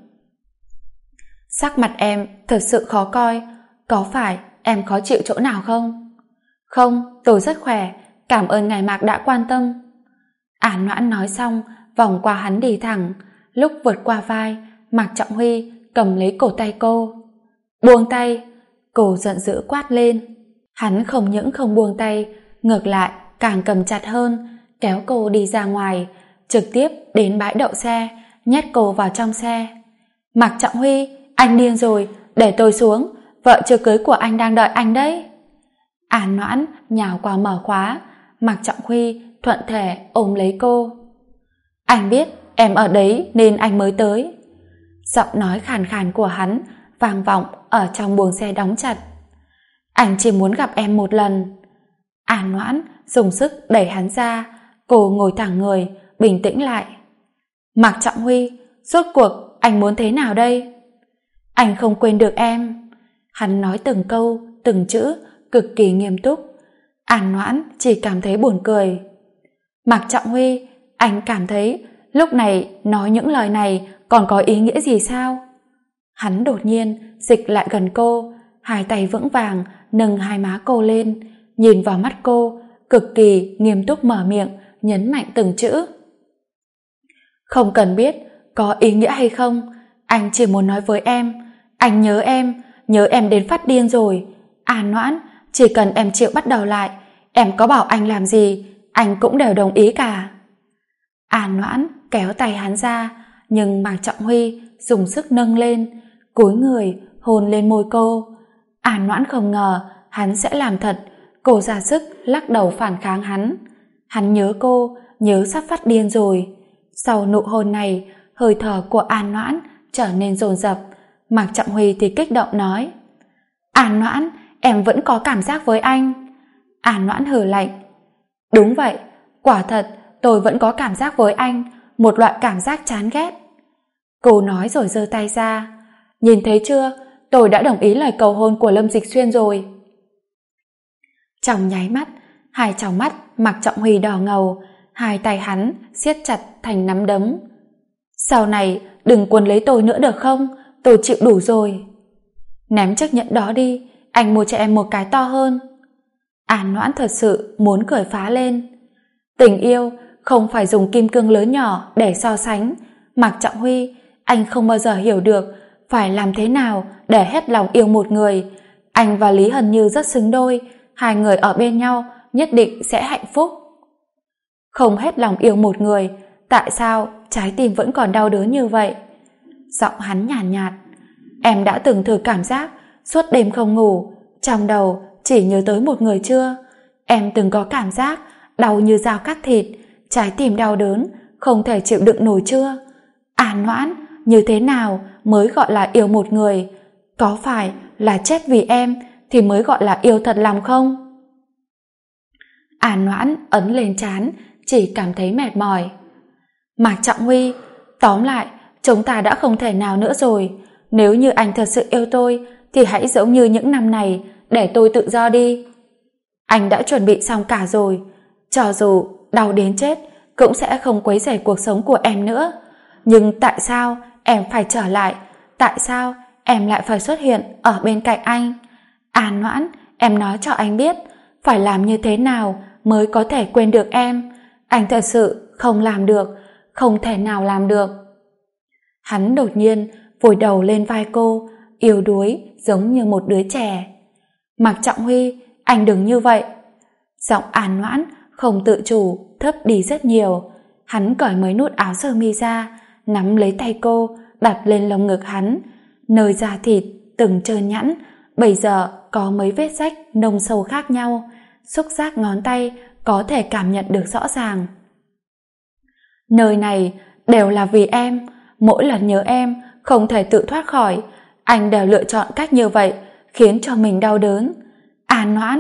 Sắc mặt em thật sự khó coi, có phải em khó chịu chỗ nào không? Không, tôi rất khỏe, cảm ơn ngài Mạc đã quan tâm. An Noãn nói xong, vòng qua hắn đi thẳng. Lúc vượt qua vai, Mạc Trọng Huy cầm lấy cổ tay cô. Buông tay! Cô giận dữ quát lên. Hắn không những không buông tay, ngược lại càng cầm chặt hơn, kéo cô đi ra ngoài, trực tiếp đến bãi đậu xe, nhét cô vào trong xe. Mạc Trọng Huy, anh điên rồi, để tôi xuống, vợ chưa cưới của anh đang đợi anh đấy. An Noãn nhào qua mở khóa, Mạc Trọng Huy thuận thể ôm lấy cô. Anh biết em ở đấy nên anh mới tới. Giọng nói khàn khàn của hắn vang vọng ở trong buồng xe đóng chặt. Anh chỉ muốn gặp em một lần. An Noãn dùng sức đẩy hắn ra, cô ngồi thẳng người, bình tĩnh lại. Mạc Trọng Huy, rốt cuộc anh muốn thế nào đây? Anh không quên được em. Hắn nói từng câu, từng chữ, cực kỳ nghiêm túc. An Noãn chỉ cảm thấy buồn cười. Mạc Trọng Huy, anh cảm thấy lúc này nói những lời này còn có ý nghĩa gì sao? Hắn đột nhiên dịch lại gần cô, hai tay vững vàng nâng hai má cô lên, nhìn vào mắt cô, cực kỳ nghiêm túc mở miệng, nhấn mạnh từng chữ. Không cần biết có ý nghĩa hay không, anh chỉ muốn nói với em, anh nhớ em đến phát điên rồi. An Noãn, chỉ cần em chịu bắt đầu lại, em có bảo anh làm gì, anh cũng đều đồng ý cả. An Noãn kéo tay hắn ra, nhưng Mạc Trọng Huy dùng sức nâng lên, cúi người hôn lên môi cô. An Noãn không ngờ hắn sẽ làm thật, cô ra sức lắc đầu phản kháng hắn. Hắn nhớ cô, nhớ sắp phát điên rồi. Sau nụ hôn này, hơi thở của An Noãn trở nên dồn dập. Mạc Trọng Huy thì kích động nói: An Noãn, em vẫn có cảm giác với anh. An Noãn hừ lạnh: Đúng vậy, quả thật tôi vẫn có cảm giác với anh, một loại cảm giác chán ghét. Cô nói rồi giơ tay ra. Nhìn thấy chưa, tôi đã đồng ý lời cầu hôn của Lâm Dịch Xuyên rồi. Trong nháy mắt, hai tròng mắt Mạc Trọng Huy đỏ ngầu, hai tay hắn siết chặt thành nắm đấm. Sau này đừng quấn lấy tôi nữa được không, tôi chịu đủ rồi. Ném chiếc nhẫn đó đi, anh mua cho em một cái to hơn. An Noãn thật sự muốn cười phá lên. Tình yêu không phải dùng kim cương lớn nhỏ để so sánh. Mạc Trọng Huy, anh không bao giờ hiểu được phải làm thế nào để hết lòng yêu một người. Anh và Lý Hân Như rất xứng đôi, hai người ở bên nhau nhất định sẽ hạnh phúc. Không hết lòng yêu một người, tại sao trái tim vẫn còn đau đớn như vậy? Giọng hắn nhàn nhạt. Em đã từng thử cảm giác suốt đêm không ngủ, trong đầu chỉ nhớ tới một người chưa? Em từng có cảm giác đau như dao cắt thịt, trái tim đau đớn, không thể chịu đựng nổi chưa? An Noãn, như thế nào mới gọi là yêu một người? Có phải là chết vì em thì mới gọi là yêu thật lòng không? An Noãn ấn lên trán, chỉ cảm thấy mệt mỏi. Mạc Trọng Huy, tóm lại, chúng ta đã không thể nào nữa rồi. Nếu như anh thật sự yêu tôi, thì hãy giống như những năm này, để tôi tự do đi. Anh đã chuẩn bị xong cả rồi. Cho dù đau đến chết, cũng sẽ không quấy rầy cuộc sống của em nữa. Nhưng tại sao em phải trở lại? Tại sao em lại phải xuất hiện ở bên cạnh anh? An Noãn, em nói cho anh biết, phải làm như thế nào mới có thể quên được em. Anh thật sự không làm được, không thể nào làm được. Hắn đột nhiên vùi đầu lên vai cô, yếu đuối giống như một đứa trẻ. Mạc Trọng Huy, anh đừng như vậy. Giọng An Noãn không tự chủ thấp đi rất nhiều. Hắn cởi mấy nút áo sơ mi ra, nắm lấy tay cô, đặt lên lồng ngực hắn. Nơi da thịt từng trơn nhẵn, bây giờ có mấy vết rách nông sâu khác nhau, xúc giác ngón tay có thể cảm nhận được rõ ràng. Nơi này đều là vì em, mỗi lần nhớ em không thể tự thoát khỏi, anh đều lựa chọn cách như vậy, khiến cho mình đau đớn. An Noãn,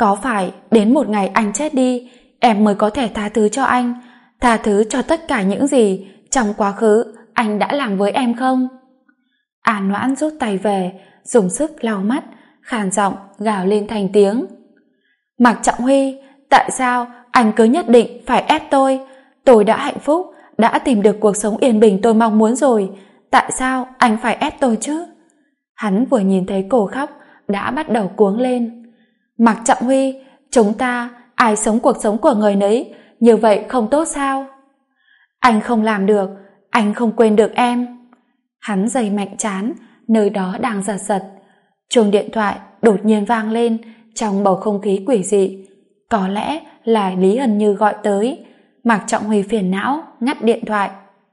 có phải đến một ngày anh chết đi, em mới có thể tha thứ cho anh, tha thứ cho tất cả những gì trong quá khứ anh đã làm với em không? An Noãn rút tay về, dùng sức lau mắt, khàn giọng gào lên thành tiếng. Mạc Trọng Huy, tại sao anh cứ nhất định phải ép tôi? Tôi đã hạnh phúc, đã tìm được cuộc sống yên bình tôi mong muốn rồi, tại sao anh phải ép tôi chứ? Hắn vừa nhìn thấy cô khóc đã bắt đầu cuống lên. Mạc Trọng Huy, chúng ta ai sống cuộc sống của người nấy, như vậy không tốt sao? Anh không làm được, anh không quên được em. Hắn giày mạnh trán, nơi đó đang giật giật. Chuông điện thoại đột nhiên vang lên trong bầu không khí quỷ dị. Có lẽ là Lý Hân Như gọi tới. Mạc Trọng Huy phiền não ngắt điện thoại.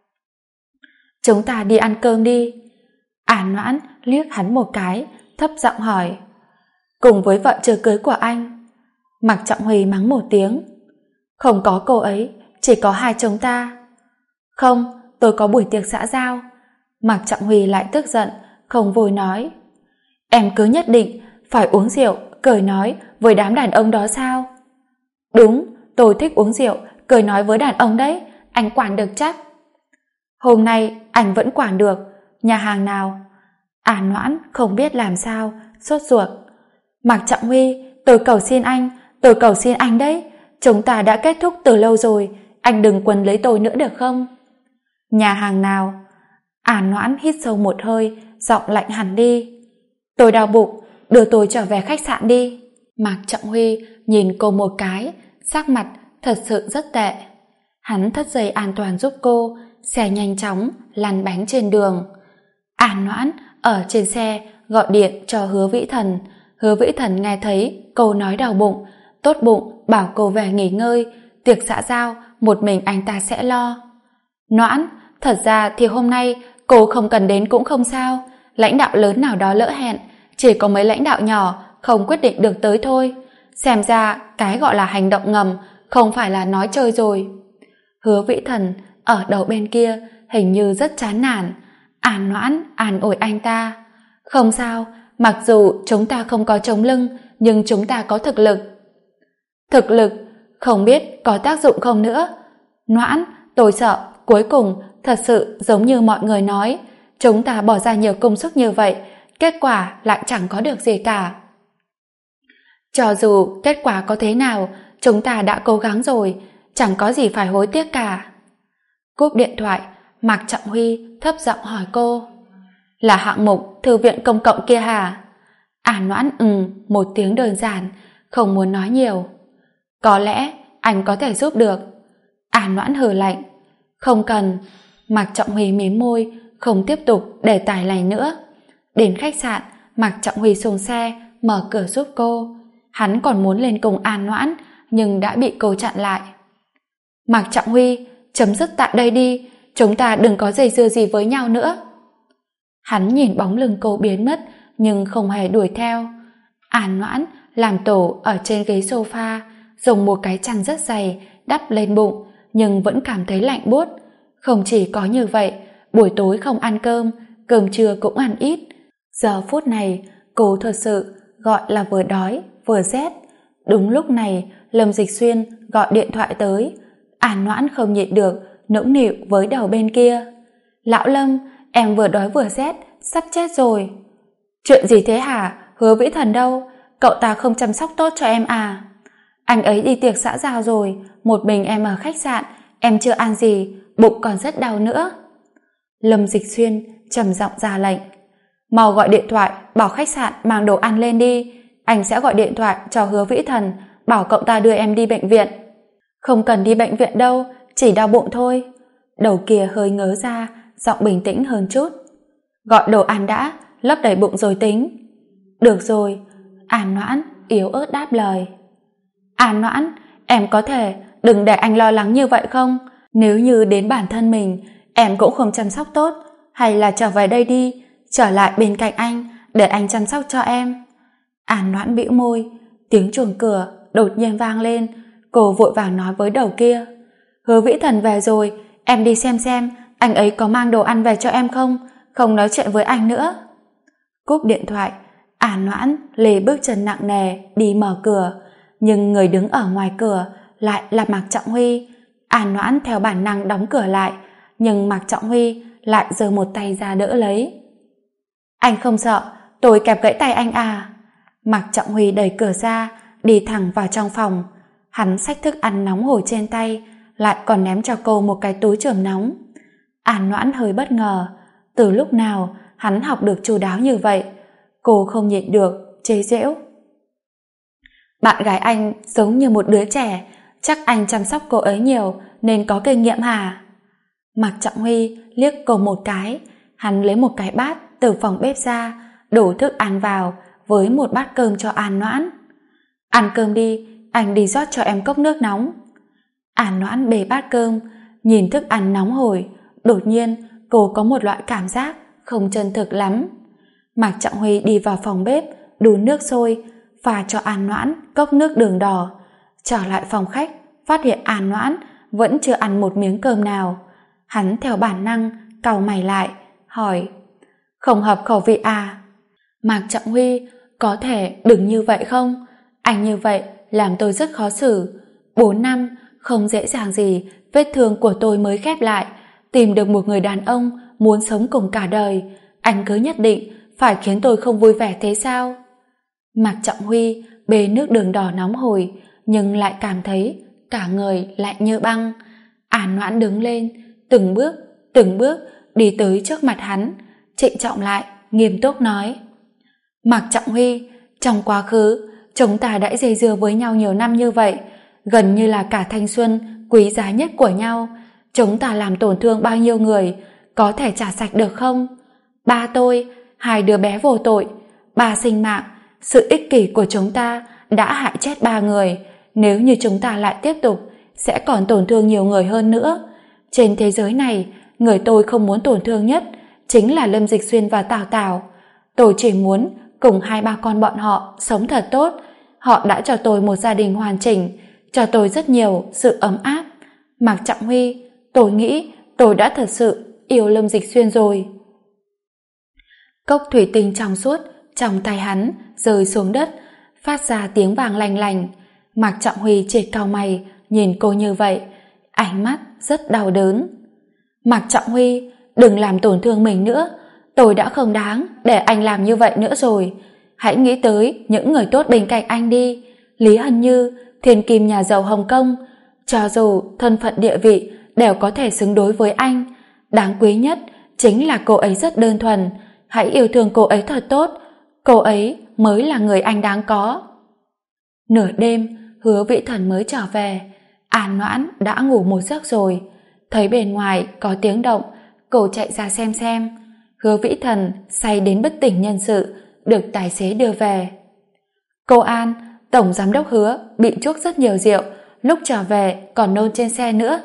Chúng ta đi ăn cơm đi. An Noãn liếc hắn một cái, thấp giọng hỏi. Cùng với vợ chưa cưới của anh? Mạc Trọng Huy mắng một tiếng. Không có cô ấy, chỉ có hai chúng ta. Không, tôi có buổi tiệc xã giao. Mạc Trọng Huy lại tức giận, không vui nói. Em cứ nhất định phải uống rượu, cười nói với đám đàn ông đó sao? Đúng, tôi thích uống rượu, cười nói với đàn ông đấy, anh quản được chắc. Hôm nay anh vẫn quản được. Nhà hàng nào? An Noãn không biết làm sao, sốt ruột. Mạc Trọng Huy, tôi cầu xin anh đấy. Chúng ta đã kết thúc từ lâu rồi, anh đừng quấn lấy tôi nữa được không? Nhà hàng nào? An Noãn hít sâu một hơi, giọng lạnh hẳn đi. Tôi đau bụng, đưa tôi trở về khách sạn đi. Mạc Trọng Huy nhìn cô một cái, sắc mặt thật sự rất tệ. Hắn thắt dây an toàn giúp cô, xe nhanh chóng lăn bánh trên đường. An Noãn ở trên xe gọi điện cho Hứa Vĩ Thần. Hứa Vĩ Thần nghe thấy cô nói đau bụng, tốt bụng bảo cô về nghỉ ngơi, tiệc xã giao một mình anh ta sẽ lo. Noãn, thật ra thì hôm nay cô không cần đến cũng không sao, lãnh đạo lớn nào đó lỡ hẹn, chỉ có mấy lãnh đạo nhỏ không quyết định được tới thôi. Xem ra cái gọi là hành động ngầm không phải là nói chơi rồi. Hứa Vĩ Thần ở đầu bên kia hình như rất chán nản. An Noãn an ủi anh ta. Không sao, mặc dù chúng ta không có chống lưng, nhưng chúng ta có thực lực. Thực lực không biết có tác dụng không nữa. Noãn, tôi sợ cuối cùng thật sự giống như mọi người nói, chúng ta bỏ ra nhiều công sức như vậy, kết quả lại chẳng có được gì cả. Cho dù kết quả có thế nào, chúng ta đã cố gắng rồi, chẳng có gì phải hối tiếc cả. Cúp điện thoại, Mạc Trọng Huy thấp giọng hỏi cô. Là hạng mục thư viện công cộng kia hả? An Noãn một tiếng đơn giản, không muốn nói nhiều. Có lẽ anh có thể giúp được. An Noãn hừ lạnh. Không cần. Mạc Trọng Huy mím môi, không tiếp tục đề tài này nữa. Đến khách sạn, Mạc Trọng Huy xuống xe, mở cửa giúp cô. Hắn còn muốn lên cùng An Noãn, nhưng đã bị cô chặn lại. Mạc Trọng Huy, chấm dứt tại đây đi, chúng ta đừng có dây dưa gì với nhau nữa. Hắn nhìn bóng lưng cô biến mất, nhưng không hề đuổi theo. An Noãn làm tổ ở trên ghế sofa, dùng một cái chăn rất dày đắp lên bụng, nhưng vẫn cảm thấy lạnh buốt. Không chỉ có như vậy, buổi tối không ăn cơm, cơm trưa cũng ăn ít. Giờ phút này, cô thật sự gọi là vừa đói vừa rét. Đúng lúc này, Lâm Dịch Xuyên gọi điện thoại tới. An Noãn không nhịn được, nũng nịu với đầu bên kia. Lão Lâm, em vừa đói vừa rét, sắp chết rồi. Chuyện gì thế hả? Hứa Vĩ Thần đâu? Cậu ta không chăm sóc tốt cho em à? Anh ấy đi tiệc xã giao rồi, một mình em ở khách sạn, em chưa ăn gì, bụng còn rất đau nữa. Lâm Dịch Xuyên trầm giọng ra lệnh. Mau gọi điện thoại bảo khách sạn mang đồ ăn lên đi, anh sẽ gọi điện thoại cho Hứa Vĩ Thần bảo cậu ta đưa em đi bệnh viện. Không cần đi bệnh viện đâu, chỉ đau bụng thôi. Đầu kia hơi ngớ ra, giọng bình tĩnh hơn chút. Gọi đồ ăn đã, lấp đầy bụng rồi tính. Được rồi. An Noãn yếu ớt đáp lời. An Noãn, em có thể đừng để anh lo lắng như vậy không? Nếu như đến bản thân mình em cũng không chăm sóc tốt, hay là trở về đây đi, trở lại bên cạnh anh để anh chăm sóc cho em. An Noãn bĩu môi. Tiếng chuông cửa đột nhiên vang lên. Cô vội vàng nói với đầu kia. Hứa Vĩ Thần về rồi, em đi xem anh ấy có mang đồ ăn về cho em không, không nói chuyện với anh nữa. Cúp điện thoại, An Noãn lê bước chân nặng nề đi mở cửa. nhưng người đứng ở ngoài cửa lại là Mạc Trọng Huy. An Noãn theo bản năng đóng cửa lại, nhưng Mạc Trọng Huy lại giơ một tay ra đỡ lấy. Anh không sợ tôi kẹp gãy tay anh à? Mạc Trọng Huy đẩy cửa ra, đi thẳng vào trong phòng. Hắn xách thức ăn nóng hổi trên tay, lại còn ném cho cô một cái túi chườm nóng. An Noãn hơi bất ngờ, từ lúc nào hắn học được chu đáo như vậy. Cô không nhịn được chế giễu. Bạn gái anh giống như một đứa trẻ, chắc anh chăm sóc cô ấy nhiều nên có kinh nghiệm hả? Mạc Trọng Huy liếc cô một cái, hắn lấy một cái bát từ phòng bếp ra, đổ thức ăn vào với một bát cơm cho An Noãn. Ăn cơm đi, anh đi rót cho em cốc nước nóng. An Noãn bê bát cơm, nhìn thức ăn nóng hổi, đột nhiên cô có một loại cảm giác không chân thực lắm. Mạc Trọng Huy đi vào phòng bếp, đun nước sôi, pha cho An Noãn cốc nước đường đỏ. Trở lại phòng khách, phát hiện An Noãn vẫn chưa ăn một miếng cơm nào. Hắn theo bản năng cau mày lại, hỏi: Không hợp khẩu vị à? Mạc Trọng Huy, có thể đừng như vậy không? Anh như vậy làm tôi rất khó xử. 4 năm, không dễ dàng gì vết thương của tôi mới khép lại. Tìm được một người đàn ông muốn sống cùng cả đời, anh cứ nhất định phải khiến tôi không vui vẻ thế sao? Mạc Trọng Huy bê nước đường đỏ nóng hổi, nhưng lại cảm thấy cả người lạnh như băng. An Noãn đứng lên, từng bước đi tới trước mặt hắn, trịnh trọng lại, nghiêm túc nói: Mạc Trọng Huy, trong quá khứ chúng ta đã dây dưa với nhau nhiều năm như vậy, gần như là cả thanh xuân quý giá nhất của nhau. Chúng ta làm tổn thương bao nhiêu người, có thể trả sạch được không? Ba tôi, 2 đứa bé vô tội, 3 sinh mạng, sự ích kỷ của chúng ta đã hại chết 3 người. Nếu như chúng ta lại tiếp tục, sẽ còn tổn thương nhiều người hơn nữa. Trên thế giới này, người tôi không muốn tổn thương nhất chính là Lâm Dịch Xuyên và Tào Tào. Tôi chỉ muốn cùng 2-3 con bọn họ sống thật tốt. Họ đã cho tôi một gia đình hoàn chỉnh, cho tôi rất nhiều sự ấm áp. Mạc Trọng Huy, tôi nghĩ tôi đã thật sự yêu Lâm Dịch Xuyên rồi. Cốc thủy tinh trong suốt trong tay hắn rơi xuống đất, phát ra tiếng vang lành lành. Mạc Trọng Huy chỉ cau mày nhìn cô như vậy, ánh mắt rất đau đớn. Mạc Trọng Huy, đừng làm tổn thương mình nữa. Tôi đã không đáng để anh làm như vậy nữa rồi. Hãy nghĩ tới những người tốt bên cạnh anh đi. Lý Hân Như, thiên kim nhà giàu Hồng Kông, cho dù thân phận địa vị đều có thể xứng đối với anh. Đáng quý nhất chính là cô ấy rất đơn thuần. Hãy yêu thương cô ấy thật tốt. Cô ấy mới là người anh đáng có. Nửa đêm, Hứa Vĩ Thần mới trở về. An Noãn đã ngủ một giấc rồi. Thấy bên ngoài có tiếng động, cô chạy ra xem. Hứa Vĩ Thần say đến bất tỉnh nhân sự, được tài xế đưa về. Cô An, tổng giám đốc Hứa bị chuốc rất nhiều rượu, lúc trở về còn nôn trên xe nữa.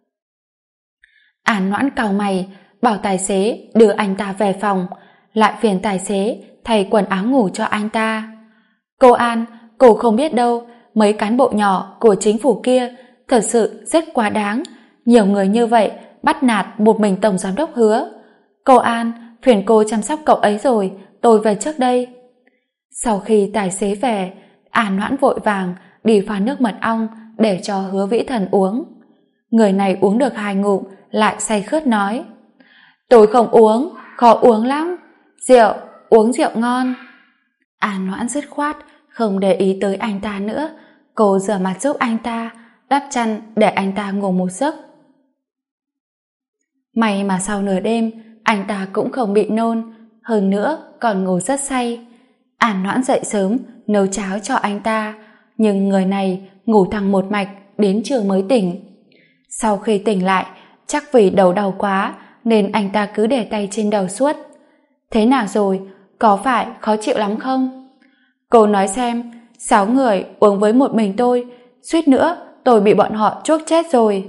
An Noãn cau mày, bảo tài xế đưa anh ta về phòng, lại phiền tài xế thay quần áo ngủ cho anh ta. Cô An, cô không biết đâu, mấy cán bộ nhỏ của chính phủ kia thật sự rất quá đáng. Nhiều người như vậy bắt nạt một mình tổng giám đốc Hứa. Cô An, phiền cô chăm sóc cậu ấy rồi, tôi về trước đây. Sau khi tài xế về, An Noãn vội vàng đi pha nước mật ong để cho Hứa Vĩ Thần uống. Người này uống được 2 ngụm lại say khướt nói: Tôi không uống, khó uống lắm. Rượu, uống rượu ngon. An Noãn dứt khoát không để ý tới anh ta nữa. Cô rửa mặt giúp anh ta, đắp chăn để anh ta ngủ một giấc. May mà sau nửa đêm anh ta cũng không bị nôn, hơn nữa còn ngủ rất say. An Noãn dậy sớm nấu cháo cho anh ta, nhưng người này ngủ thẳng một mạch đến trưa mới tỉnh. Sau khi tỉnh lại, chắc vì đầu đau quá nên anh ta cứ để tay trên đầu suốt. Thế nào rồi, có phải khó chịu lắm không? Cô nói xem, 6 người uống với một mình tôi, suýt nữa tôi bị bọn họ chuốc chết rồi.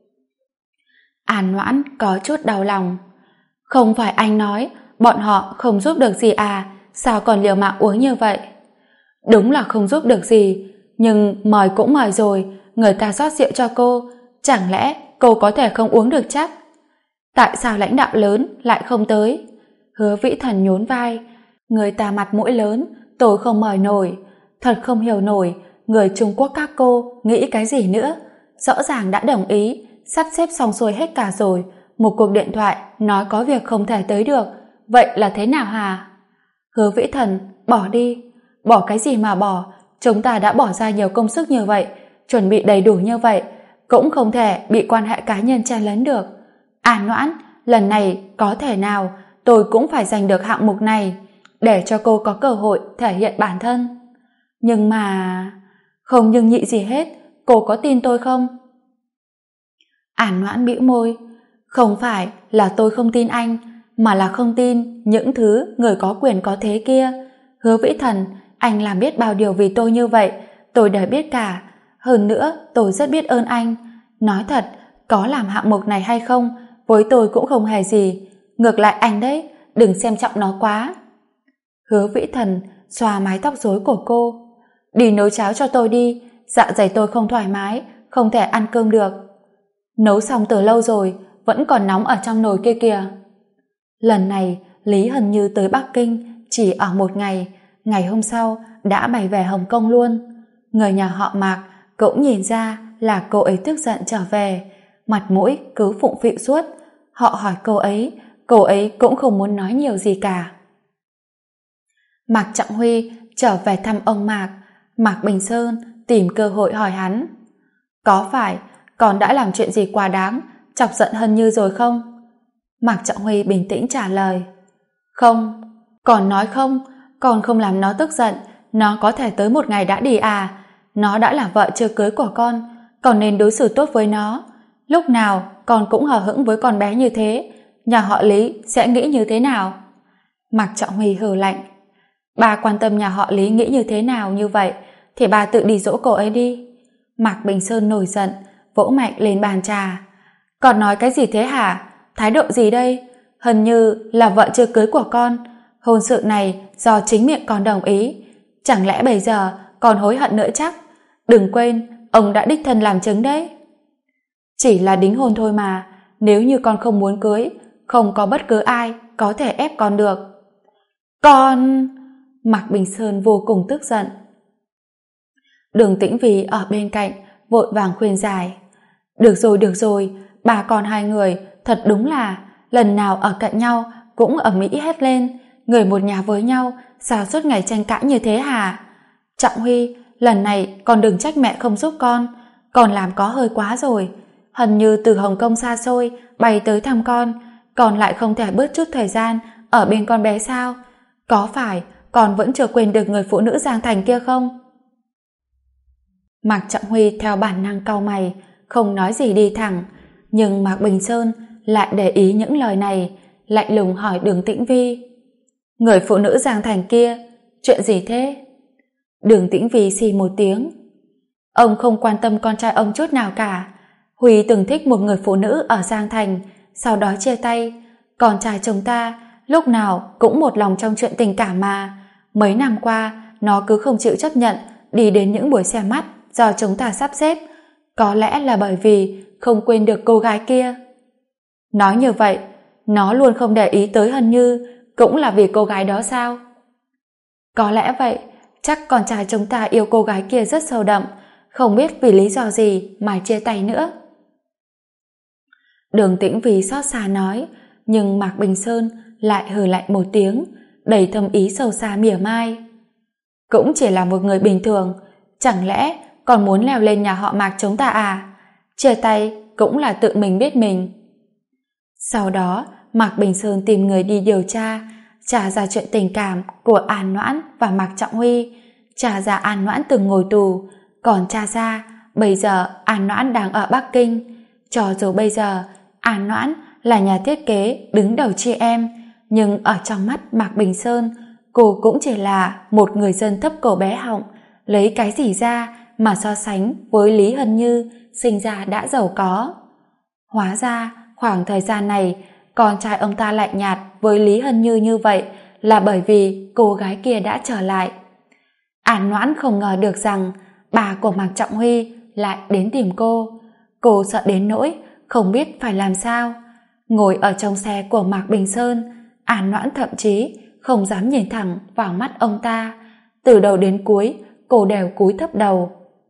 An Noãn có chút đau lòng. Không phải anh nói bọn họ không giúp được gì à, sao còn liều mạng uống như vậy? Đúng là không giúp được gì, nhưng mời cũng mời rồi, người ta rót rượu cho cô, chẳng lẽ cô có thể không uống được chắc? Tại sao lãnh đạo lớn lại không tới? Hứa Vĩ Thần nhún vai. Người ta mặt mũi lớn, tôi không mời nổi. Thật không hiểu nổi người Trung Quốc các cô nghĩ cái gì nữa? Rõ ràng đã đồng ý, sắp xếp xong xuôi hết cả rồi, một cuộc điện thoại nói có việc không thể tới được, vậy là thế nào hả? Hứa Vĩ Thần, bỏ đi. Bỏ cái gì mà bỏ, chúng ta đã bỏ ra nhiều công sức như vậy, chuẩn bị đầy đủ như vậy, cũng không thể bị quan hệ cá nhân chen lấn được. Noãn, lần này có thể nào tôi cũng phải giành được hạng mục này, để cho cô có cơ hội thể hiện bản thân. Nhưng mà... Không nhưng nhị gì hết, cô có tin tôi không? Noãn bĩu môi. Không phải là tôi không tin anh, mà là không tin những thứ người có quyền có thế kia. Hứa Vĩ Thần, anh làm biết bao điều vì tôi như vậy, tôi đều biết cả. Hơn nữa, tôi rất biết ơn anh. Nói thật, có làm hạng mục này hay không, với tôi cũng không hề gì. Ngược lại anh đấy, đừng xem trọng nó quá. Hứa Vĩ Thần xoa mái tóc rối của cô. Đi nấu cháo cho tôi đi, dạ dày tôi không thoải mái, không thể ăn cơm được. Nấu xong từ lâu rồi, vẫn còn nóng ở trong nồi kia kìa. Lần này, Lý Hân Như tới Bắc Kinh chỉ ở một ngày, ngày hôm sau đã bay về Hồng Kông luôn. Người nhà họ Mạc cũng nhìn ra là cô ấy tức giận trở về, mặt mũi cứ phụng phịu suốt. Họ hỏi cô ấy cũng không muốn nói nhiều gì cả. Mạc Trọng Huy trở về thăm ông Mạc. Mạc Bình Sơn tìm cơ hội hỏi hắn, có phải con đã làm chuyện gì quá đáng, chọc giận Hân Như rồi không? Mạc Trọng Huy bình tĩnh trả lời, không. Còn nói không, con không làm nó tức giận, nó có thể tới một ngày đã đi à. Nó đã là vợ chưa cưới của con nên đối xử tốt với nó. Lúc nào con cũng hờ hững với con bé như thế, nhà họ Lý sẽ nghĩ như thế nào? Mạc Trọng Huy hừ lạnh, bà quan tâm nhà họ Lý nghĩ như thế nào như vậy thì bà tự đi dỗ cô ấy đi. Mạc Bình Sơn nổi giận, vỗ mạnh lên bàn trà. Con nói cái gì thế hả? Thái độ gì đây? Hân Như là vợ chưa cưới của con, hôn sự này do chính miệng con đồng ý. Chẳng lẽ bây giờ còn hối hận nữa chắc? Đừng quên, ông đã đích thân làm chứng đấy. Chỉ là đính hôn thôi mà, nếu như con không muốn cưới, không có bất cứ ai có thể ép con được. Con... Mạc Bình Sơn vô cùng tức giận. Đường Tĩnh Vy ở bên cạnh vội vàng khuyên giải, được rồi, bà con hai người thật đúng là lần nào ở cạnh nhau cũng ầm ĩ hết lên, người một nhà với nhau sao suốt ngày tranh cãi như thế hả? Trọng Huy, lần này con đừng trách mẹ không giúp con làm có hơi quá rồi. Hân Như từ Hồng Kông xa xôi bay tới thăm con lại không thể bớt chút thời gian ở bên con bé sao? Có phải con vẫn chưa quên được người phụ nữ Giang Thành kia không? Mạc Trọng Huy theo bản năng cau mày, không nói gì đi thẳng, nhưng Mạc Bình Sơn lại để ý những lời này, lạnh lùng hỏi Đường Tĩnh Vy, người phụ nữ Giang Thành kia, chuyện gì thế? Đường Tĩnh Vy xì một tiếng, ông không quan tâm con trai ông chút nào cả. Huy từng thích một người phụ nữ ở Giang Thành, sau đó chia tay. Con trai chồng ta lúc nào cũng một lòng trong chuyện tình cảm mà. Mấy năm qua nó cứ không chịu chấp nhận đi đến những buổi xem mắt do chúng ta sắp xếp, có lẽ là bởi vì không quên được cô gái kia. Nói như vậy, nó luôn không để ý tới Hân Như cũng là vì cô gái đó sao? Có lẽ vậy, chắc con trai chúng ta yêu cô gái kia rất sâu đậm, không biết vì lý do gì mà chia tay nữa. Đường Tĩnh Vy xót xa nói, nhưng Mạc Bình Sơn lại hừ lạnh một tiếng, đầy thâm ý sâu xa mỉa mai. Cũng chỉ là một người bình thường, chẳng lẽ còn muốn leo lên nhà họ Mạc chúng ta à? Chia tay cũng là tự mình biết mình. Sau đó, Mạc Bình Sơn tìm người đi điều tra ra chuyện tình cảm của An Noãn và Mạc Trọng Huy, tra ra An Noãn từng ngồi tù, còn tra ra bây giờ An Noãn đang ở Bắc Kinh. Cho dù bây giờ An Noãn là nhà thiết kế đứng đầu chị em, nhưng ở trong mắt Mạc Bình Sơn, cô cũng chỉ là một người dân thấp cổ bé họng, lấy cái gì ra mà so sánh với Lý Hân Như sinh ra đã giàu có. Hóa ra khoảng thời gian này con trai ông ta lạnh nhạt với Lý Hân Như như vậy là bởi vì cô gái kia đã trở lại. An Noãn không ngờ được rằng bà của Mạc Trọng Huy lại đến tìm cô sợ đến nỗi không biết phải làm sao. Ngồi ở trong xe của Mạc Bình Sơn, An Noãn thậm chí không dám nhìn thẳng vào mắt ông ta. Từ đầu đến cuối cô đều cúi thấp đầu.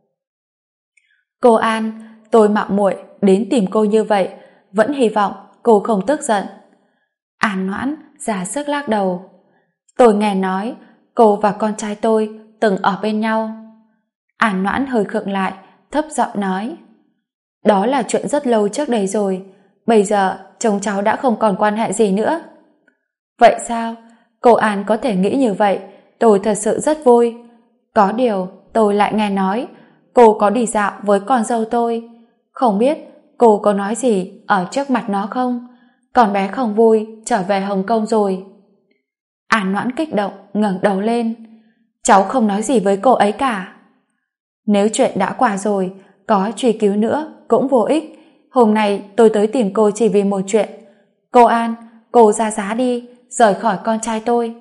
Cô An, tôi mạo muội đến tìm cô như vậy, vẫn hy vọng cô không tức giận. An Noãn ra sức lắc đầu. Tôi nghe nói cô và con trai tôi từng ở bên nhau. An Noãn hơi khựng lại, thấp giọng nói. Đó là chuyện rất lâu trước đây rồi, bây giờ chồng cháu đã không còn quan hệ gì nữa. Vậy sao? Cô An có thể nghĩ như vậy, tôi thật sự rất vui. Có điều, tôi lại nghe nói cô có đi dạo với con dâu tôi. Không biết cô có nói gì ở trước mặt nó không? Con bé không vui, trở về Hồng Kông rồi. An Noãn kích động, ngẩng đầu lên. Cháu không nói gì với cô ấy cả. Nếu chuyện đã qua rồi, có truy cứu nữa cũng vô ích. Hôm nay tôi tới tìm cô chỉ vì một chuyện. Cô An, cô ra giá đi, rời khỏi con trai tôi.